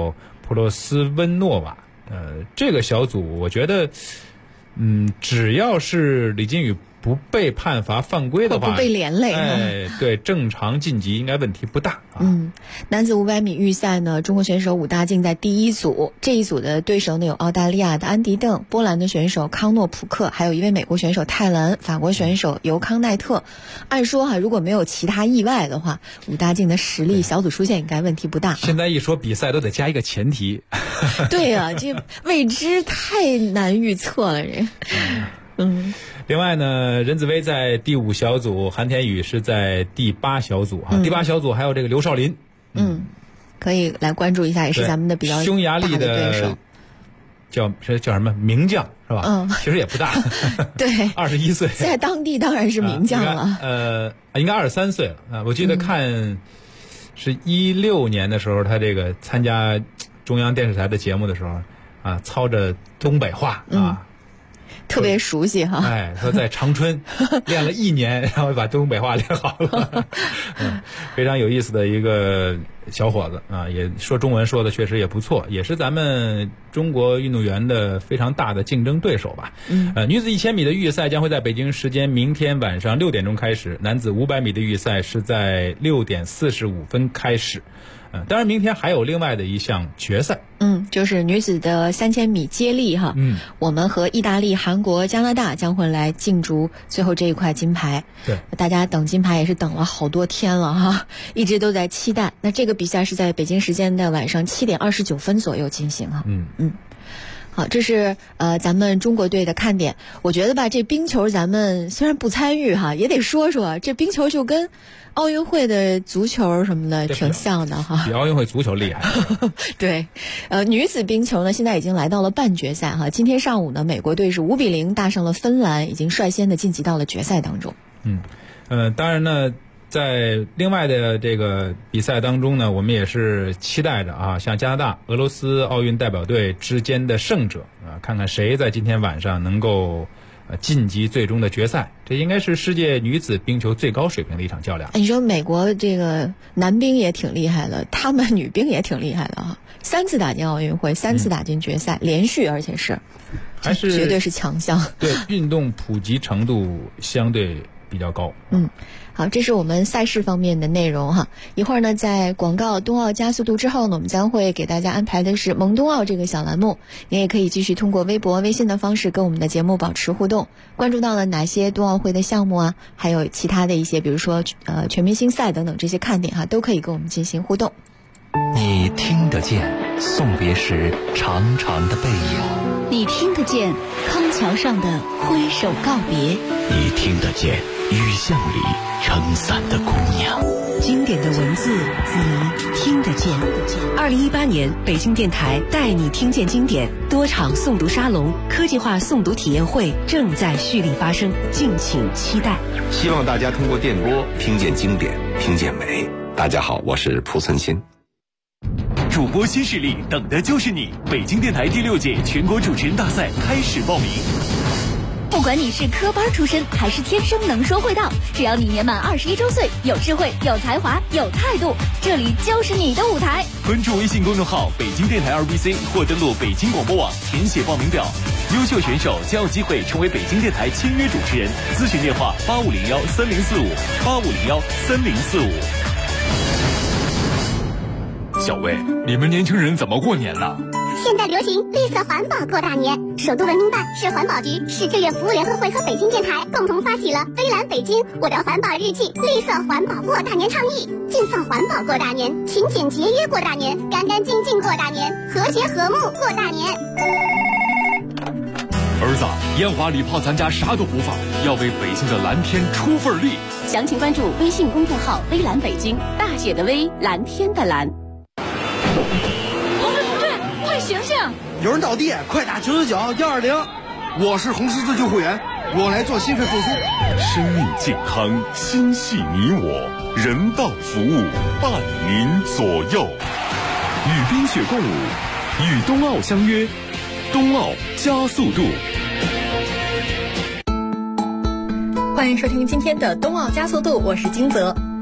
普洛斯温诺娃。这个小组我觉得，只要是李金羽不被判罚犯规的话， 不被连累， 对，正常晋级应该问题不大啊。 男子500米预赛呢，中国选手5大进在第一组，这一组的对手呢有澳大利亚的安迪邓、波兰的选手康诺普克，还有一位美国选手泰兰、法国选手尤康奈特。按说如果没有其他意外的话，5大进的实力小组出线应该问题不大。 现在一说比赛都得加一个前提。 对啊，这未知太难预测了， 另外呢，任子威在第5小组，韩田宇是在第8小组第8小组还有这个刘少林， 可以来关注一下，也是咱们的比较匈牙利的对手， 叫什么名将是吧？其实也不大， 对 ，21岁， 在当地当然是名将了。 应该23岁了啊！我记得看是16年的时候，他这个参加中央电视台的节目的时候啊，操着东北话特别熟悉哈。 说在长春练了1年，然后把东北话练好了。非常有意思的一个小伙子啊，也说中文说的确实也不错，也是咱们中国运动员的非常大的竞争对手吧。女子1000米的预赛将会在北京时间明天晚上6点钟开始，男子500米的预赛是在6点45分开始。当然明天还有另外的一项决赛， 就是女子的3000米接力哈。我们和意大利、韩国、加拿大将会来竞逐最后这一块金牌。 对， 大家等金牌也是等了好多天了哈，一直都在期待。那这个比赛是在北京时间的晚上7点29分左右进行哈。好，这是咱们中国队的看点。我觉得吧，这冰球咱们虽然不参与哈，也得说说这冰球就跟奥运会的足球什么的挺像的哈， 比奥运会足球厉害。 对，女子冰球呢，现在已经来到了半决赛哈。今天上午呢，美国队是5比0大胜了芬兰，已经率先的晋级到了决赛当中。 当然呢，在另外的这个比赛当中呢，我们也是期待着啊，像加拿大、俄罗斯奥运代表队之间的胜者啊，看看谁在今天晚上能够晋级最终的决赛。这应该是世界女子冰球最高水平的一场较量。 你说美国这个男兵也挺厉害的，他们女兵也挺厉害的啊，3次打进奥运会，3次打进决赛，连续，而且还是绝对是强项。 对，运动普及程度相对比较高。 好，这是我们赛事方面的内容哈。一会儿呢，在广告冬奥加速度之后呢，我们将会给大家安排的是萌冬奥这个小栏目，您也可以继续通过微博、微信的方式跟我们的节目保持互动。关注到了哪些冬奥会的项目啊，还有其他的一些，比如说全明星赛等等这些看点哈，都可以跟我们进行互动。 你听得见送别时长长的背影， 你听得见康桥上的挥手告别， 你听得见雨巷里撑伞的姑娘， 经典的文字你听得见。2018年北京电台带你听见经典多场诵读沙龙、科技化诵读体验会正在蓄力发生，敬请期待。 希望大家通过电波听见经典，听见美。大家好，我是蒲存昕。 主播新势力等的就是你！北京电台第6届全国主持人大赛开始报名。 不管你是科班出身还是天生能说会道，只要你年满21周岁，有智慧、有才华、有态度，这里就是你的舞台。 关注微信公众号北京电台2BC 或登录北京广播网填写报名表，优秀选手将有机会成为北京电台签约主持人。咨询电话8501-3045，8501-3045。小魏，你们年轻人怎么过年呢？ 现在流行绿色环保过大年，首都文明办、市环保局、市志愿服务联合会和北京电台共同发起了“微蓝北京，我的环保日记”绿色环保过大年倡议，尽放环保过大年，勤俭节约过大年，干干净净过大年，和谐和睦过大年。 儿子，烟花礼炮咱家啥都不放，要为北京的蓝天出份力。 详情关注微信公众号“微蓝北京”，大写的微，蓝天的蓝。 醒醒！ 有人倒地，快打999-120。我是红十字救护员，我来做心肺复苏。 生命健康，心系你我，人道服务伴您左右。与冰雪共舞，与冬奥相约，冬奥加速度。 欢迎收听今天的冬奥加速度，我是金泽。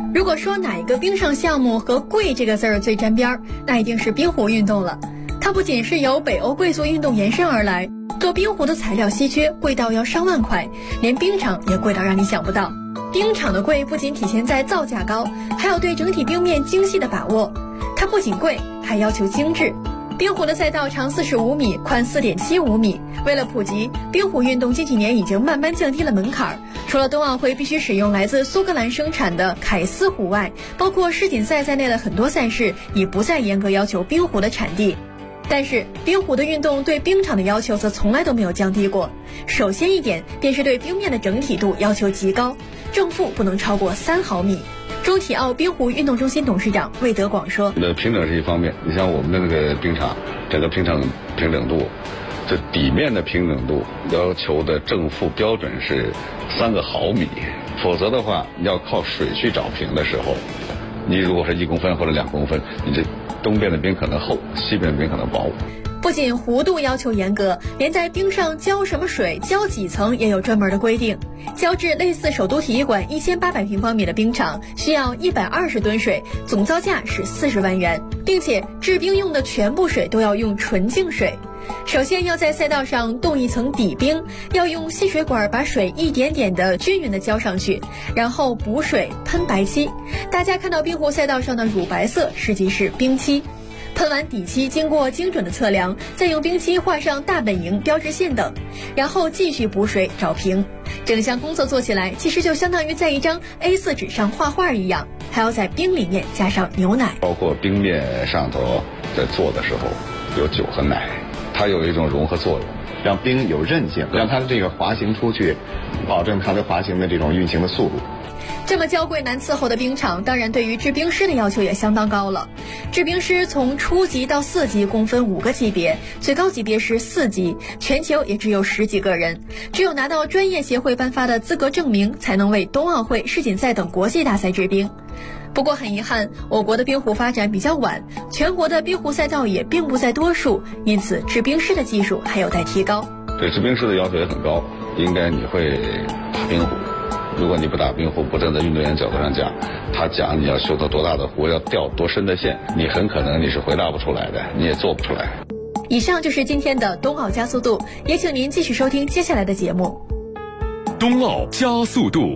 如果说哪一个冰上项目和贵这个字儿最沾边儿，那一定是冰壶运动了。它不仅是由北欧贵族运动延伸而来，做冰壶的材料稀缺，贵到要上万块，连冰场也贵到让你想不到。冰场的贵不仅体现在造价高，还有对整体冰面精细的把握。它不仅贵，还要求精致。冰壶的赛道长45米，宽4.75米。为了普及，冰壶运动近几年已经慢慢降低了门槛。除了冬奥会必须使用来自苏格兰生产的凯斯壶外，包括世锦赛在内的很多赛事已不再严格要求冰壶的产地。但是冰壶的运动对冰场的要求则从来都没有降低过。首先一点便是对冰面的整体度要求极高，正负不能超过3毫米。中体奥冰壶运动中心董事长魏德广说： 平整是一方面，你像我们的那个冰场，整个冰场平整度，这底面的平整度要求的正负标准是3个毫米，否则的话你要靠水去找平的时候，你如果是1公分或者2公分，你这东边的冰可能厚，西边的冰可能薄。 不仅弧度要求严格，连在冰上浇什么水、浇几层也有专门的规定。浇制类似首都体育馆1800平方米的冰场，需要120吨水，总造价是40万元，并且制冰用的全部水都要用纯净水。首先要在赛道上冻一层底冰，要用吸水管把水一点点的均匀的浇上去，然后补水喷白漆。大家看到冰壶赛道上的乳白色实际是冰漆。喷完底漆，经过精准的测量，再用冰漆画上大本营、标志线等，然后继续补水找平。整项工作做起来，其实就相当于在一张 A4 纸上画画一样，还要在冰里面加上牛奶。 包括冰面上头在做的时候，有酒和奶，它有一种融合作用， 让冰有韧性，让它的这个滑行出去，保证它的滑行的这种运行的速度。 这么娇贵难伺候的冰场，当然对于制冰师的要求也相当高了。制冰师从初级到4级共分5个级别，最高级别是4级，全球也只有10几个人。只有拿到专业协会颁发的资格证明，才能为冬奥会、世锦赛等国际大赛制冰。不过很遗憾，我国的冰壶发展比较晚，全国的冰壶赛道也并不在多数，因此制冰师的技术还有待提高。 对制冰师的要求也很高，应该你会打冰壶。如果你不打冰壶，不站在运动员角度上讲，他讲你要修到多大的壶，要掉多深的线，你很可能你是回答不出来的，你也做不出来。 以上就是今天的冬奥加速度，也请您继续收听接下来的节目。 冬奥加速度。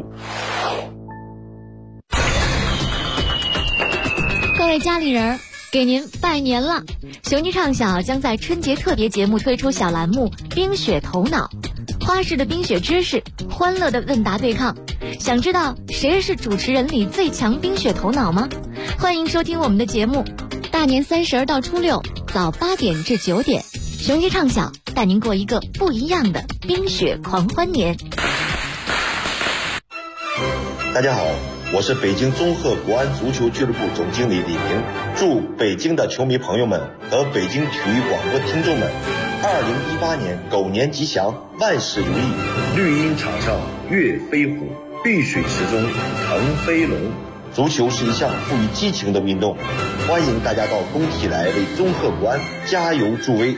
各位家里人，给您拜年了！雄鸡唱小将在春节特别节目推出小栏目《冰雪头脑》，花式的冰雪知识，欢乐的问答对抗。想知道谁是主持人里最强冰雪头脑吗？欢迎收听我们的节目，大年30到初6早8点至9点，雄鸡唱小带您过一个不一样的冰雪狂欢年。 大家好，我是北京综合国安足球俱乐部总经理李平，祝北京的球迷朋友们和北京体育广播听众们2018年狗年吉祥，万事如意。绿茵场上跃飞虎，碧水池中腾飞龙。足球是一项富于激情的运动，欢迎大家到工体来为综合国安加油助威。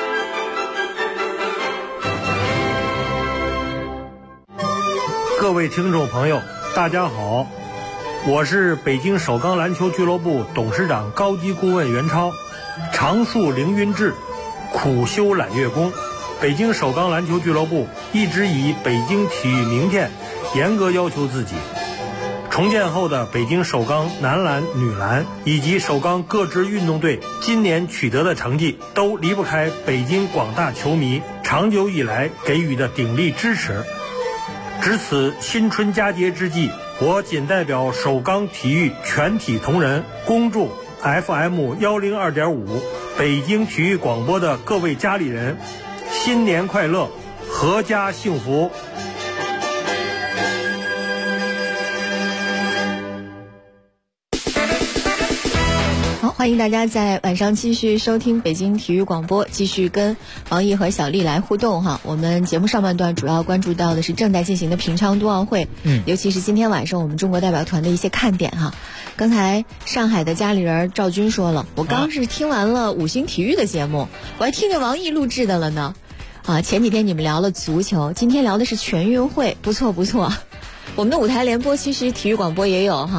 各位听众朋友，大家好，我是北京首钢篮球俱乐部董事长高级顾问袁超。常树凌云志，苦修揽月功。北京首钢篮球俱乐部一直以北京体育名片严格要求自己。重建后的北京首钢男篮、女篮以及首钢各支运动队今年取得的成绩，都离不开北京广大球迷长久以来给予的鼎力支持。值此新春佳节之际，我谨代表首钢体育全体同仁，恭祝 FM 102.5北京体育广播的各位家里人新年快乐，阖家幸福。 好，欢迎大家在晚上继续收听北京体育广播，继续跟王毅和小丽来互动哈。我们节目上半段主要关注到的是正在进行的平昌冬奥会，尤其是今天晚上我们中国代表团的一些看点哈。刚才上海的家里人赵军说了，我刚是听完了五星体育的节目，我还听见王毅录制的了呢。前几天你们聊了足球，今天聊的是全运会，不错不错。我们的舞台联播其实体育广播也有哈。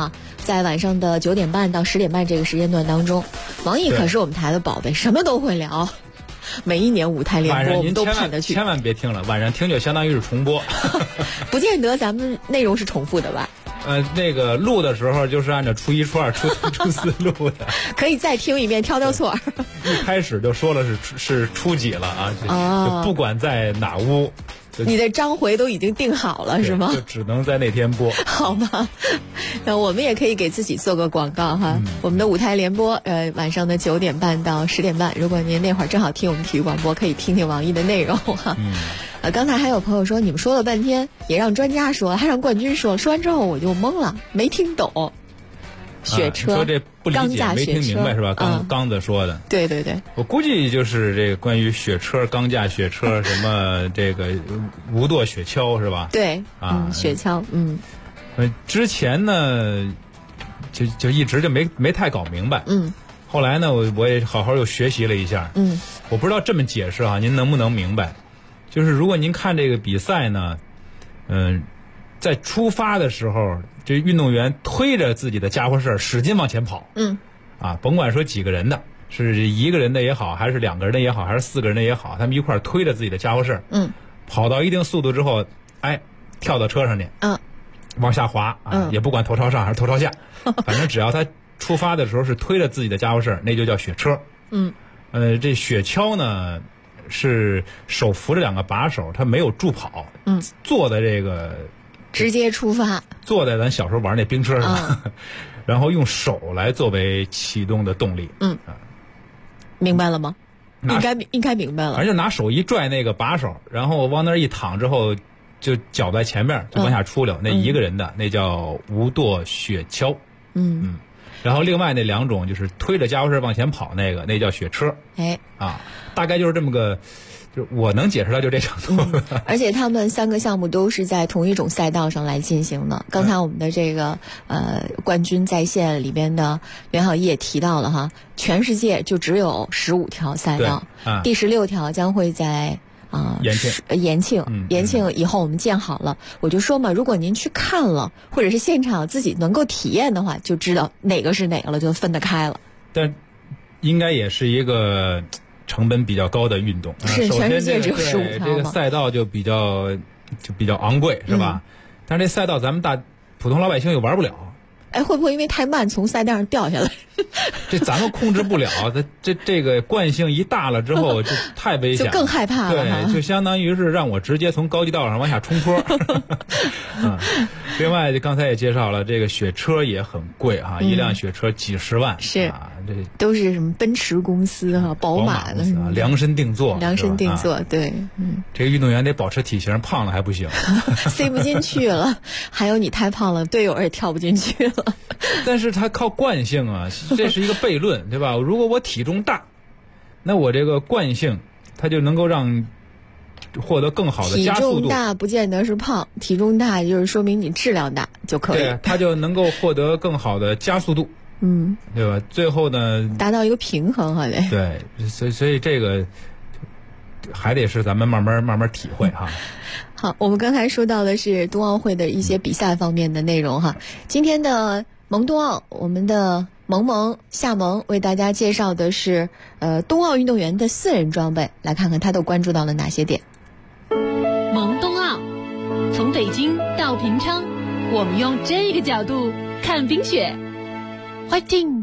在晚上的9点半到10点半这个时间段当中，王毅可是我们台的宝贝，什么都会聊。每一年舞台联播我们都盼着去， 千万别听了，晚上听就相当于是重播。 不见得咱们内容是重复的吧？ 那个录的时候就是按照初1、初2、初3、初4录的， 可以再听一遍，挑挑错。 一开始就说了是初几了啊，就不管在哪屋。 你的章回都已经定好了是吗？ 就只能在那天播。 好吧，那我们也可以给自己做个广告哈。我们的舞台联播，晚上的9点半到10点半，如果您那会儿正好听我们体育广播，可以听听王毅的内容哈。刚才还有朋友说，你们说了半天，也让专家说，还让冠军说，说完之后我就懵了，没听懂。雪车， 说这不理解，没听明白是吧？刚子说的。 对对对， 我估计就是这个关于雪车、钢架雪车什么这个无舵雪橇是吧？ 对啊，雪橇， 之前呢，就一直就没太搞明白，后来呢，我也好好又学习了一下，我不知道这么解释啊，您能不能明白？就是如果您看这个比赛呢，在出发的时候，这运动员推着自己的家伙事儿使劲往前跑，甭管说几个人的，是1个人的也好，还是2个人的也好，还是4个人的也好，他们一块儿推着自己的家伙事儿，跑到一定速度之后，跳到车上去，往下滑啊，也不管头朝上还是头朝下，反正只要他出发的时候是推着自己的家伙事儿，那就叫雪车。这雪橇呢是手扶着2个把手，他没有助跑，坐在这个。 直接出发， 坐在咱小时候玩那冰车上，然后用手来作为启动的动力。 明白了吗？应该明白了。 反正就拿手一拽那个把手，然后往那儿一躺之后，就脚在前面就往下出溜。那1个人的那叫无舵雪橇。然后另外那2种就是推着家伙事往前跑那叫雪车。大概就是这么个。就我能解释到就这程度， 而且他们3个项目都是在同一种赛道上来进行的。刚才我们的这个冠军在线里边的袁晓毅也提到了哈，全世界就只有15条赛道，第16条将会在延庆以后我们建好了。我就说嘛，如果您去看了，或者是现场自己能够体验的话，就知道哪个是哪个了，就分得开了。 但应该也是一个成本比较高的运动， 是全世界只有15条这个赛道就比较昂贵，是吧？但是这赛道咱们普通老百姓又玩不了。 会不会因为太慢从赛道上掉下来？ 这咱们控制不了，这个惯性一大了之后就太危险了， 就更害怕了。 对，就相当于是让我直接从高级道上往下冲坡。另外，刚才也介绍了，这个雪车也很贵哈，一辆雪车几十万， 是啊，这都是什么奔驰公司哈、宝马的量身定做， 对， 这个运动员得保持体型，胖了还不行， 塞不进去了。还有你太胖了，队友也跳不进去了。 但是他靠惯性啊，这是一个悖论，对吧？如果我体重大，那我这个惯性它就能够让获得更好的加速度。 体重大不见得是胖，体重大就是说明你质量大就可以。 对，它就能够获得更好的加速度，对吧？最后呢， 达到一个平衡哈。 对，所以这个还得是咱们慢慢体会哈。 好，我们刚才说到的是冬奥会的一些比赛方面的内容哈。今天的萌冬奥，我们的夏萌为大家介绍的是冬奥运动员的私人装备，来看看他都关注到了哪些点。 萌冬奥，从北京到平昌，我们用这个角度看冰雪。Fighting！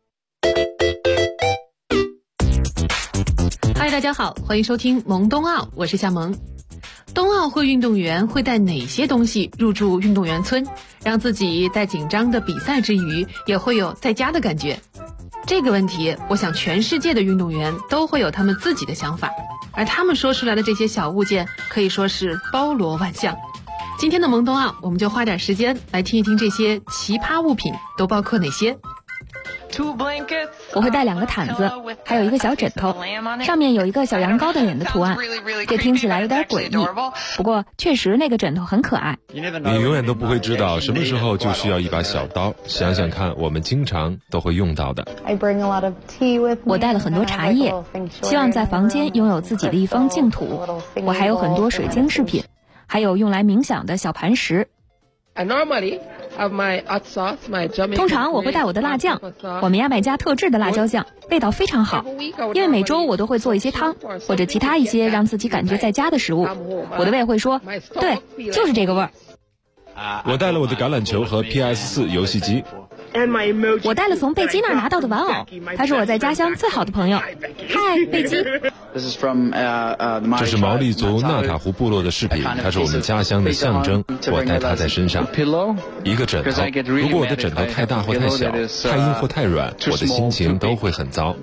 嗨，大家好，欢迎收听萌冬奥，我是夏萌。冬奥会运动员会带哪些东西入住运动员村，让自己在紧张的比赛之余也会有在家的感觉？这个问题，我想全世界的运动员都会有他们自己的想法，而他们说出来的这些小物件可以说是包罗万象。今天的萌冬奥，我们就花点时间来听一听这些奇葩物品都包括哪些。 我会带2个毯子，还有一个小枕头，上面有一个小羊羔的脸的图案。这听起来有点诡异，不过确实那个枕头很可爱。 你永远都不会知道什么时候就需要一把小刀，想想看，我们经常都会用到的。 我带了很多茶叶，希望在房间拥有自己的一方净土。我还有很多水晶饰品，还有用来冥想的小磐石。 通常我会带我的辣酱，我们牙买加特制的辣椒酱，味道非常好。因为每周我都会做一些汤或者其他一些让自己感觉在家的食物，我的胃会说，对，就是这个味儿。 我带了我的橄榄球和 PS4 游戏机。 我带了从贝基那儿拿到的玩偶，他是我在家乡最好的朋友。嗨，贝基。 这是毛利族纳塔湖部落的饰品，它是我们家乡的象征。我带它在身上。一个枕头，如果我的枕头太大或太小，太硬或太软，我的心情都会很糟。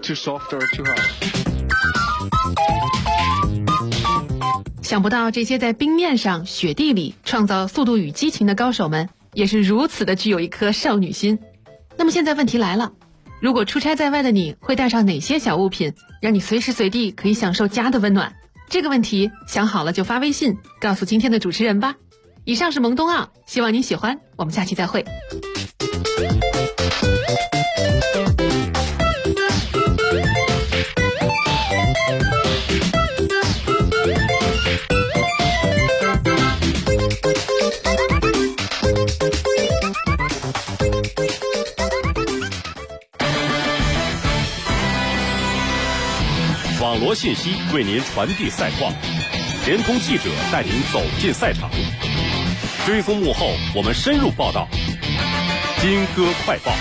想不到这些在冰面上、雪地里创造速度与激情的高手们，也是如此的具有一颗少女心。那么现在问题来了，如果出差在外的你会带上哪些小物品，让你随时随地可以享受家的温暖？这个问题想好了就发微信告诉今天的主持人吧。以上是萌冬奥，希望您喜欢，我们下期再会。 网罗信息为您传递赛况，联通记者带您走进赛场，追踪幕后，我们深入报道。金歌快报。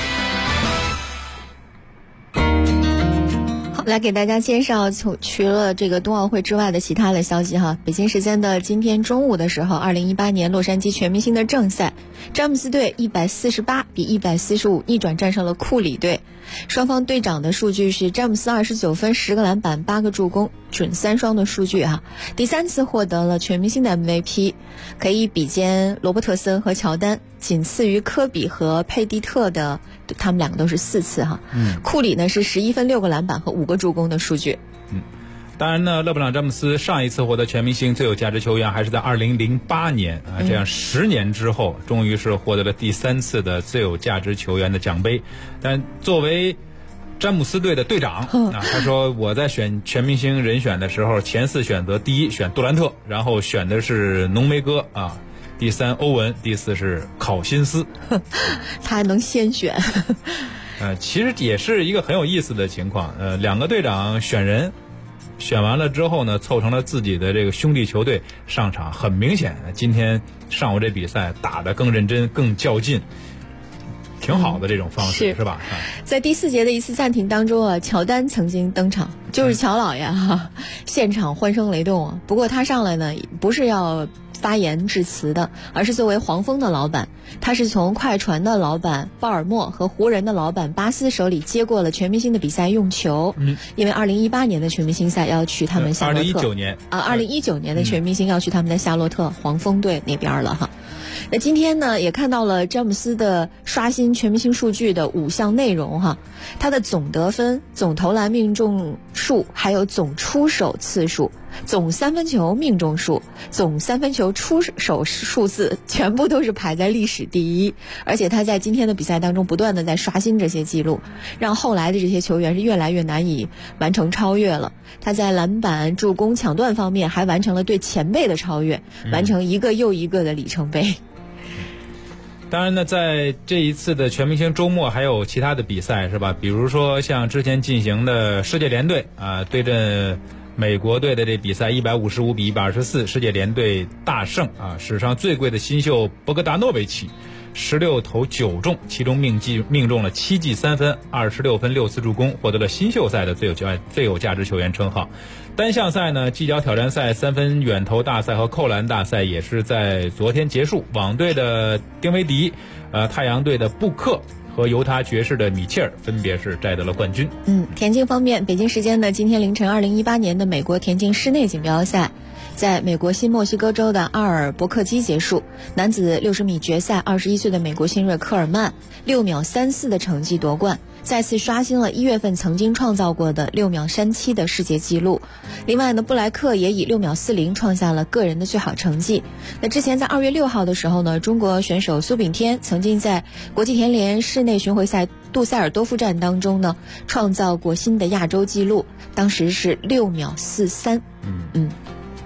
好，来给大家介绍除了这个冬奥会之外的其他的消息哈。北京时间的今天中午的时候，2018年洛杉矶全明星的正赛，詹姆斯队148比145逆转战胜了库里队。双方队长的数据是詹姆斯29分、10个篮板、8个助攻，准3双的数据哈。第3次获得了全明星的 MVP， 可以比肩罗伯特森和乔丹，仅次于科比和佩蒂特的，他们两个都是4次哈。库里呢是11分、6个篮板和5个助攻的数据。 当然呢，勒布朗詹姆斯上一次获得全明星最有价值球员还是在2008年啊，这样10年之后，终于是获得了第3次的最有价值球员的奖杯。但作为詹姆斯队的队长啊，他说我在选全明星人选的时候，前4选择，第1选杜兰特，然后选的是浓眉哥啊，第3欧文，第4是考辛斯。 他还能先选。 其实也是一个很有意思的情况。两个队长选人，选完了之后呢，凑成了自己的这个兄弟球队上场。很明显，今天上午这比赛打得更认真、更较劲，挺好的这种方式，是吧？ 在第4节的一次暂停当中啊，乔丹曾经登场，就是乔老爷哈，现场欢声雷动啊。不过他上来呢，不是要发言致辞的，而是作为黄蜂的老板，他是从快船的老板鲍尔默和湖人的老板巴斯手里接过了全明星的比赛用球。因为2018年的全明星赛要去他们夏洛特，2019年的全明星要去他们的夏洛特黄蜂队那边了哈。那今天呢，也看到了詹姆斯的刷新全明星数据的5项内容哈，他的总得分、总投篮命中数，还有总出手次数、总3分球命中数、总3分球出手数字，全部都是排在历史第1。而且他在今天的比赛当中不断的在刷新这些记录，让后来的这些球员是越来越难以完成超越了。他在篮板、助攻、抢断方面还完成了对前辈的超越，完成一个又一个的里程碑。 当然呢，在这一次的全明星周末还有其他的比赛，是吧？比如说像之前进行的世界联队啊，对阵美国队的这比赛155比124，世界联队大胜啊！史上最贵的新秀博格达诺维奇16投9中，其中命中了7记3分，26分6次助攻，获得了新秀赛的最有价值球员称号。单项赛呢，技巧挑战赛、3分远投大赛和扣篮大赛也是在昨天结束。网队的丁威迪、太阳队的布克和犹他爵士的米切尔分别是摘得了冠军。 田径方面，北京时间的今天凌晨，2018年的美国田径室内锦标赛在美国新墨西哥州的阿尔伯克基结束。男子60米决赛，21岁的美国新锐科尔曼6秒34的成绩夺冠，再次刷新了1月份曾经创造过的6秒37的世界纪录。另外呢，布莱克也以6秒40创下了个人的最好成绩。那之前在2月6号的时候呢，中国选手苏炳添曾经在国际田联室内巡回赛杜塞尔多夫站当中呢，创造过新的亚洲纪录，当时是6秒43。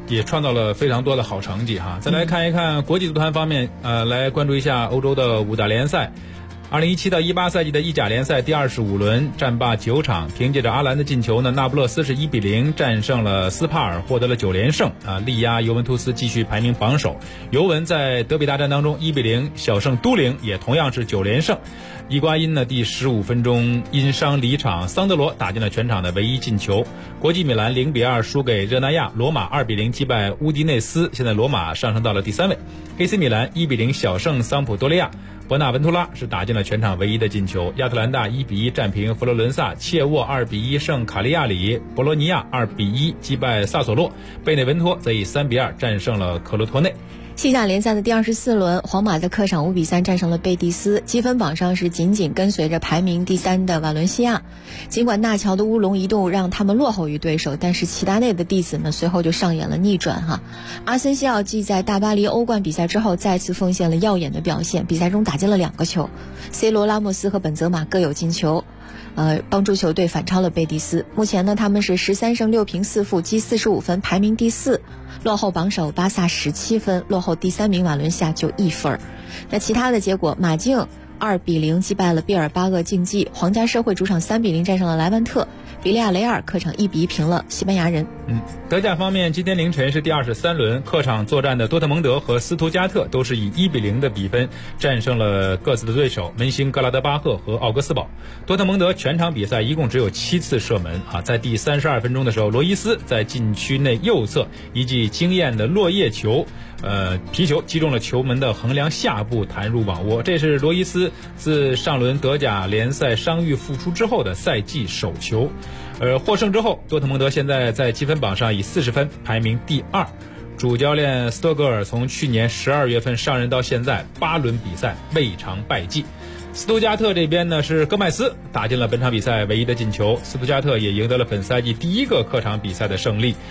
也创造了非常多的好成绩哈。再来看一看国际足坛方面，来关注一下欧洲的5大联赛。2017到18赛季的意甲联赛第25轮战罢9场，凭借着阿兰的进球呢，那不勒斯是1-0战胜了斯帕尔，获得了9连胜力压尤文图斯继续排名榜首。尤文在德比大战当中1-0小胜都灵，也同样是9连胜。伊瓜因呢第15分钟因伤离场，桑德罗打进了全场的唯一进球。国际米兰0-2输给热那亚，罗马2-0击败乌迪内斯，现在罗马上升到了第3位。AC 米兰1-0小胜桑普多利亚，博纳文图拉是打进了全场唯一的进球。亚特兰大1-1战平佛罗伦萨，切沃2-1胜卡利亚里，博洛尼亚2-1击败萨索洛，贝内文托则以3-2战胜了克罗托内。 西甲联赛的第24轮，皇马在客场5-3战胜了贝蒂斯，积分榜上是紧紧跟随着排名第3的瓦伦西亚。尽管纳乔的乌龙一度让他们落后于对手，但是齐达内的弟子们随后就上演了逆转哈。阿森西奥继在大巴黎欧冠比赛之后再次奉献了耀眼的表现，比赛中打进了2个球，C 罗、拉莫斯和本泽马各有进球，帮助球队反超了贝蒂斯。目前呢，他们是13胜6平4负，积45分，排名第4，落后榜首巴萨17分，落后第3名瓦伦西亚就1分。那其他的结果，马竞2-0击败了毕尔巴鄂竞技，皇家社会主场3-0战胜了莱万特，比利亚雷尔客场1-1平了西班牙人。 德甲方面，今天凌晨是第23轮，客场作战的多特蒙德和斯图加特都是以1-0的比分战胜了各自的对手门兴格拉德巴赫和奥格斯堡。多特蒙德全场比赛一共只有7次射门在第32分钟的时候，罗伊斯在禁区内右侧一记惊艳的落叶球皮球击中了球门的横梁下部，弹入网窝。这是罗伊斯自上轮德甲联赛伤愈复出之后的赛季首球。获胜之后，多特蒙德现在在积分榜上以40分排名第2。主教练斯特格尔从去年12月份上任到现在8轮比赛未尝败绩。斯图加特这边呢是戈麦斯打进了本场比赛唯一的进球，斯图加特也赢得了本赛季第1个客场比赛的胜利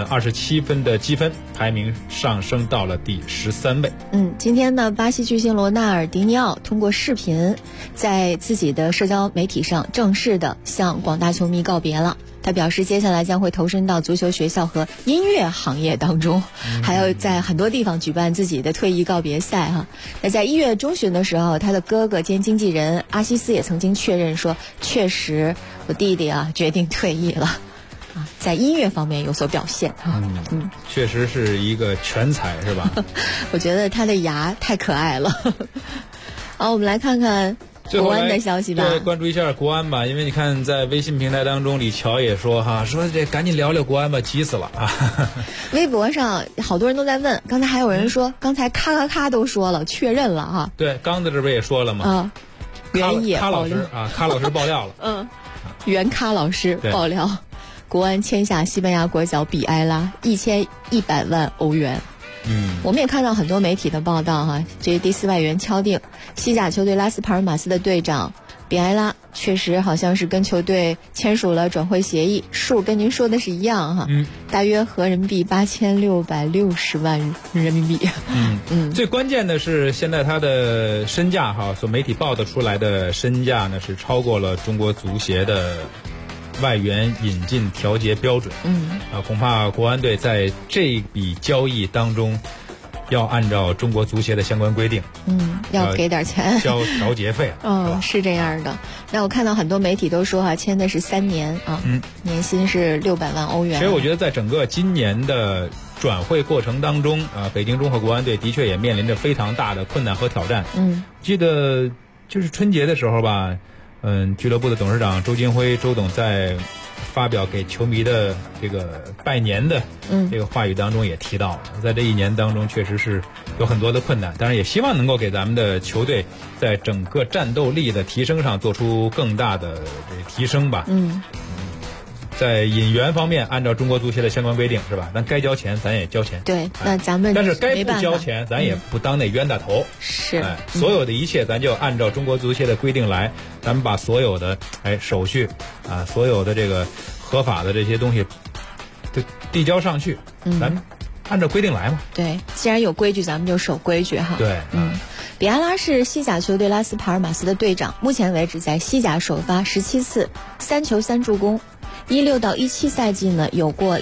，27分的积分，排名上升到了第13位。 今天呢，巴西巨星罗纳尔迪尼奥通过视频在自己的社交媒体上正式的向广大球迷告别了。他表示，接下来将会投身到足球学校和音乐行业当中，还要在很多地方举办自己的退役告别赛哈。那在1月中旬的时候，他的哥哥兼经纪人阿西斯也曾经确认说，确实我弟弟决定退役了，在音乐方面有所表现确实是一个全才是吧？ 我觉得他的牙太可爱了。好，我们来看看国安的消息吧。 对，关注一下国安吧，因为你看在微信平台当中，李乔也说说这赶紧聊聊国安吧，急死了微博上好多人都在问，刚才还有人说，刚才咔都说了，确认了对，刚子这边也说了嘛。 原野咖老师咖老师爆料了。 原咖老师爆料，国安签下西班牙国脚比埃拉，1100万欧元。我们也看到很多媒体的报道这第4外援敲定，西甲球队拉斯帕尔马斯的队长比埃拉确实好像是跟球队签署了转会协议，数跟您说的是一样大约合人民币8660万人民币。 最关键的是现在他的身价所媒体报道出来的身价呢是超过了中国足协的外援引进调节标准。恐怕国安队在这笔交易当中要按照中国足协的相关规定， 要给点钱， 交调节费。 是这样的。那我看到很多媒体都说签的是3年年薪是600万欧元。 所以我觉得在整个今年的转会过程当中北京中赫国安队的确也面临着非常大的困难和挑战。记得就是春节的时候吧，俱乐部的董事长周金辉周董在发表给球迷的这个拜年的这个话语当中也提到了，在这1年当中确实是有很多的困难，当然也希望能够给咱们的球队在整个战斗力的提升上做出更大的提升吧。在引援方面按照中国足协的相关规定是吧，咱该交钱咱也交钱。 对，那咱们但是该不交钱咱也不当那冤大头。 是所有的一切咱就按照中国足协的规定来，咱们把所有的手续所有的这个合法的这些东西就递交上去，咱们按照规定来嘛。 对，既然有规矩咱们就守规矩对。 比埃拉是西甲球队拉斯帕尔马斯的队长，目前为止在西甲首发17次，3球3助攻。 16到17赛季呢，有过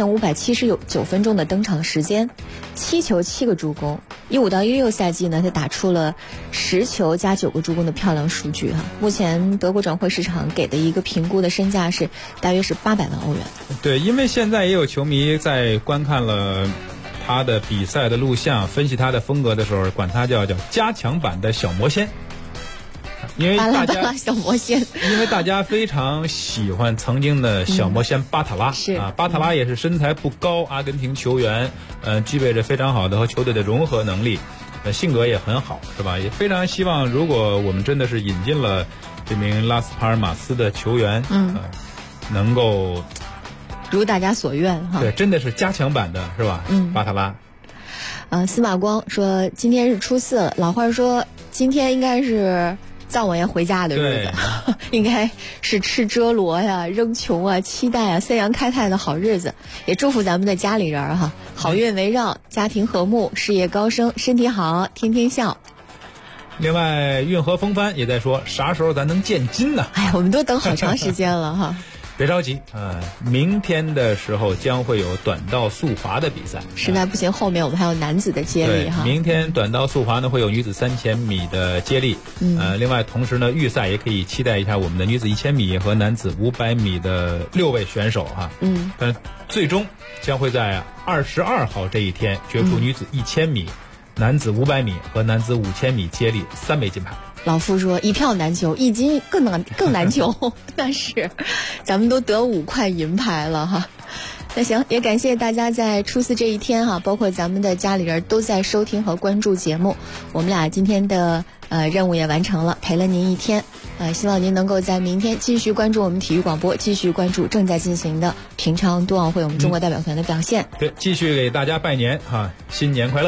2579分钟的登场时间，7球7个助攻。15到16赛季呢，他打出了10球加9个助攻的漂亮数据哈。目前德国转会市场给的一个评估的身价是大约是800万欧元。 对，因为现在也有球迷在观看了他的比赛的录像，分析他的风格的时候，管他叫加强版的小魔仙。因为大家小魔仙， 因为大家非常喜欢曾经的小魔仙巴塔拉，巴塔拉也是身材不高，阿根廷球员，具备着非常好的和球队的融合能力，性格也很好，是吧？也非常希望，如果我们真的是引进了这名拉斯帕尔马斯的球员，能够如大家所愿哈。 对，真的是加强版的，是吧？巴塔拉。 司马光说今天是初4了，老话说今天应该是灶王爷回家的日子，应该是吃遮罗呀、扔球啊、期待啊、三阳开泰的好日子。也祝福咱们的家里人哈，好运围绕，家庭和睦，事业高升，身体好，天天笑。 另外，运河风帆也在说，啥时候咱能见金呢？ 哎呀，我们都等好长时间了哈。 别着急明天的时候将会有短道速滑的比赛， 实在不行后面我们还有男子的接力哈。 明天短道速滑呢会有女子3000米的接力，另外同时呢预赛也可以期待一下我们的女子1000米和男子500米的6位选手哈。但最终将会在22号这一天决出女子1000米、男子500米和男子5000米接力3枚金牌。 老夫说一票难求，1金更难求，但是咱们都得5块银牌了哈。那行，也感谢大家在初4这一天哈，包括咱们的家里人都在收听和关注节目。我们俩今天的任务也完成了，陪了您一天。希望您能够在明天继续关注我们体育广播，继续关注正在进行的平昌冬奥会我们中国代表团的表现。 对，继续给大家拜年哈，新年快乐。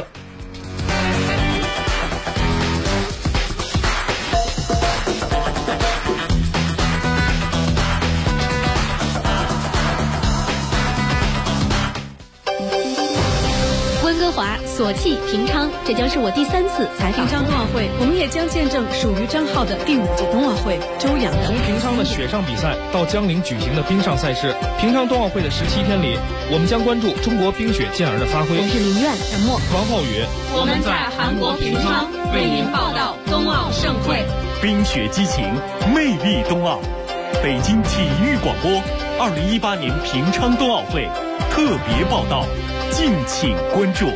索契、平昌，这将是我第3次采访平昌冬奥会，我们也将见证属于张浩的第5届冬奥会。周洋从平昌的雪上比赛到江陵举行的冰上赛事，平昌冬奥会的17天里，我们将关注中国冰雪健儿的发挥。 我是林苑、沈默、 王浩宇， 我们在韩国平昌为您报道冬奥盛会。 冰雪激情，魅力冬奥。北京体育广播2018年平昌冬奥会特别报道，敬请关注。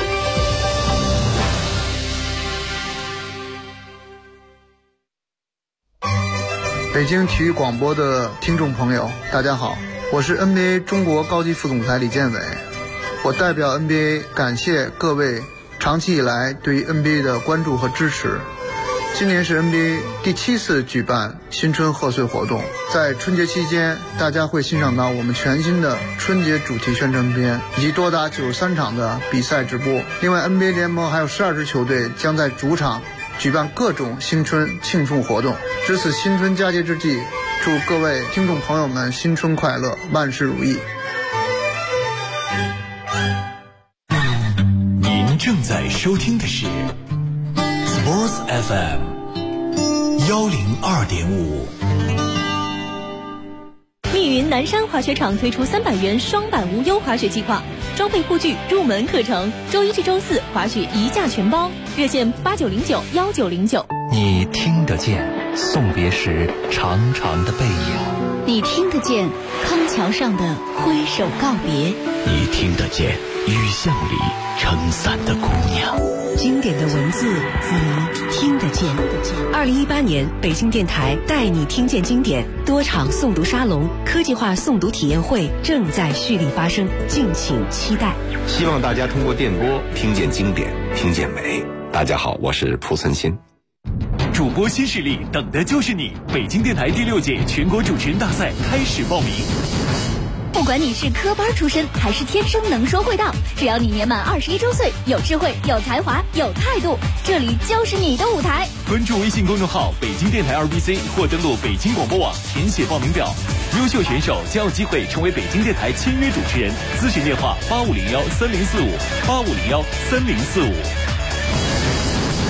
北京体育广播的听众朋友，大家好，我是 NBA 中国高级副总裁李建伟。我代表 NBA 感谢各位长期以来对于 NBA 的关注和支持。今年是 NBA 第7次举办新春贺岁活动，在春节期间，大家会欣赏到我们全新的春节主题宣传片，以及多达93场的比赛直播。另外 NBA 联盟还有12支球队将在主场举办各种新春庆祝活动。值此新春佳节之际，祝各位听众朋友们新春快乐，万事如意。 您正在收听的是 Sports FM 102.5。 密云南山滑雪场推出300元双板无忧滑雪计划，装备护具、入门课程，周1至周4滑雪一价全包，热线89091909。 你听得见送别时长长的背影， 你听得见康桥上的挥手告别， 你听得见雨巷里撑伞的姑娘。 经典的文字你听得见。2018年北京电台带你听见经典多场诵读沙龙、科技化诵读体验会正在蓄力发生，敬请期待。 希望大家通过电波听见经典，听见美。大家好，我是蒲森新。 主播新势力等的就是你！北京电台第6届全国主持人大赛开始报名。 不管你是科班出身还是天生能说会道，只要你年满21周岁，有智慧、有才华、有态度，这里就是你的舞台。 关注微信公众号北京电台2BC 或登录北京广播网填写报名表，优秀选手将有机会成为北京电台签约主持人。咨询电话8501304585013045。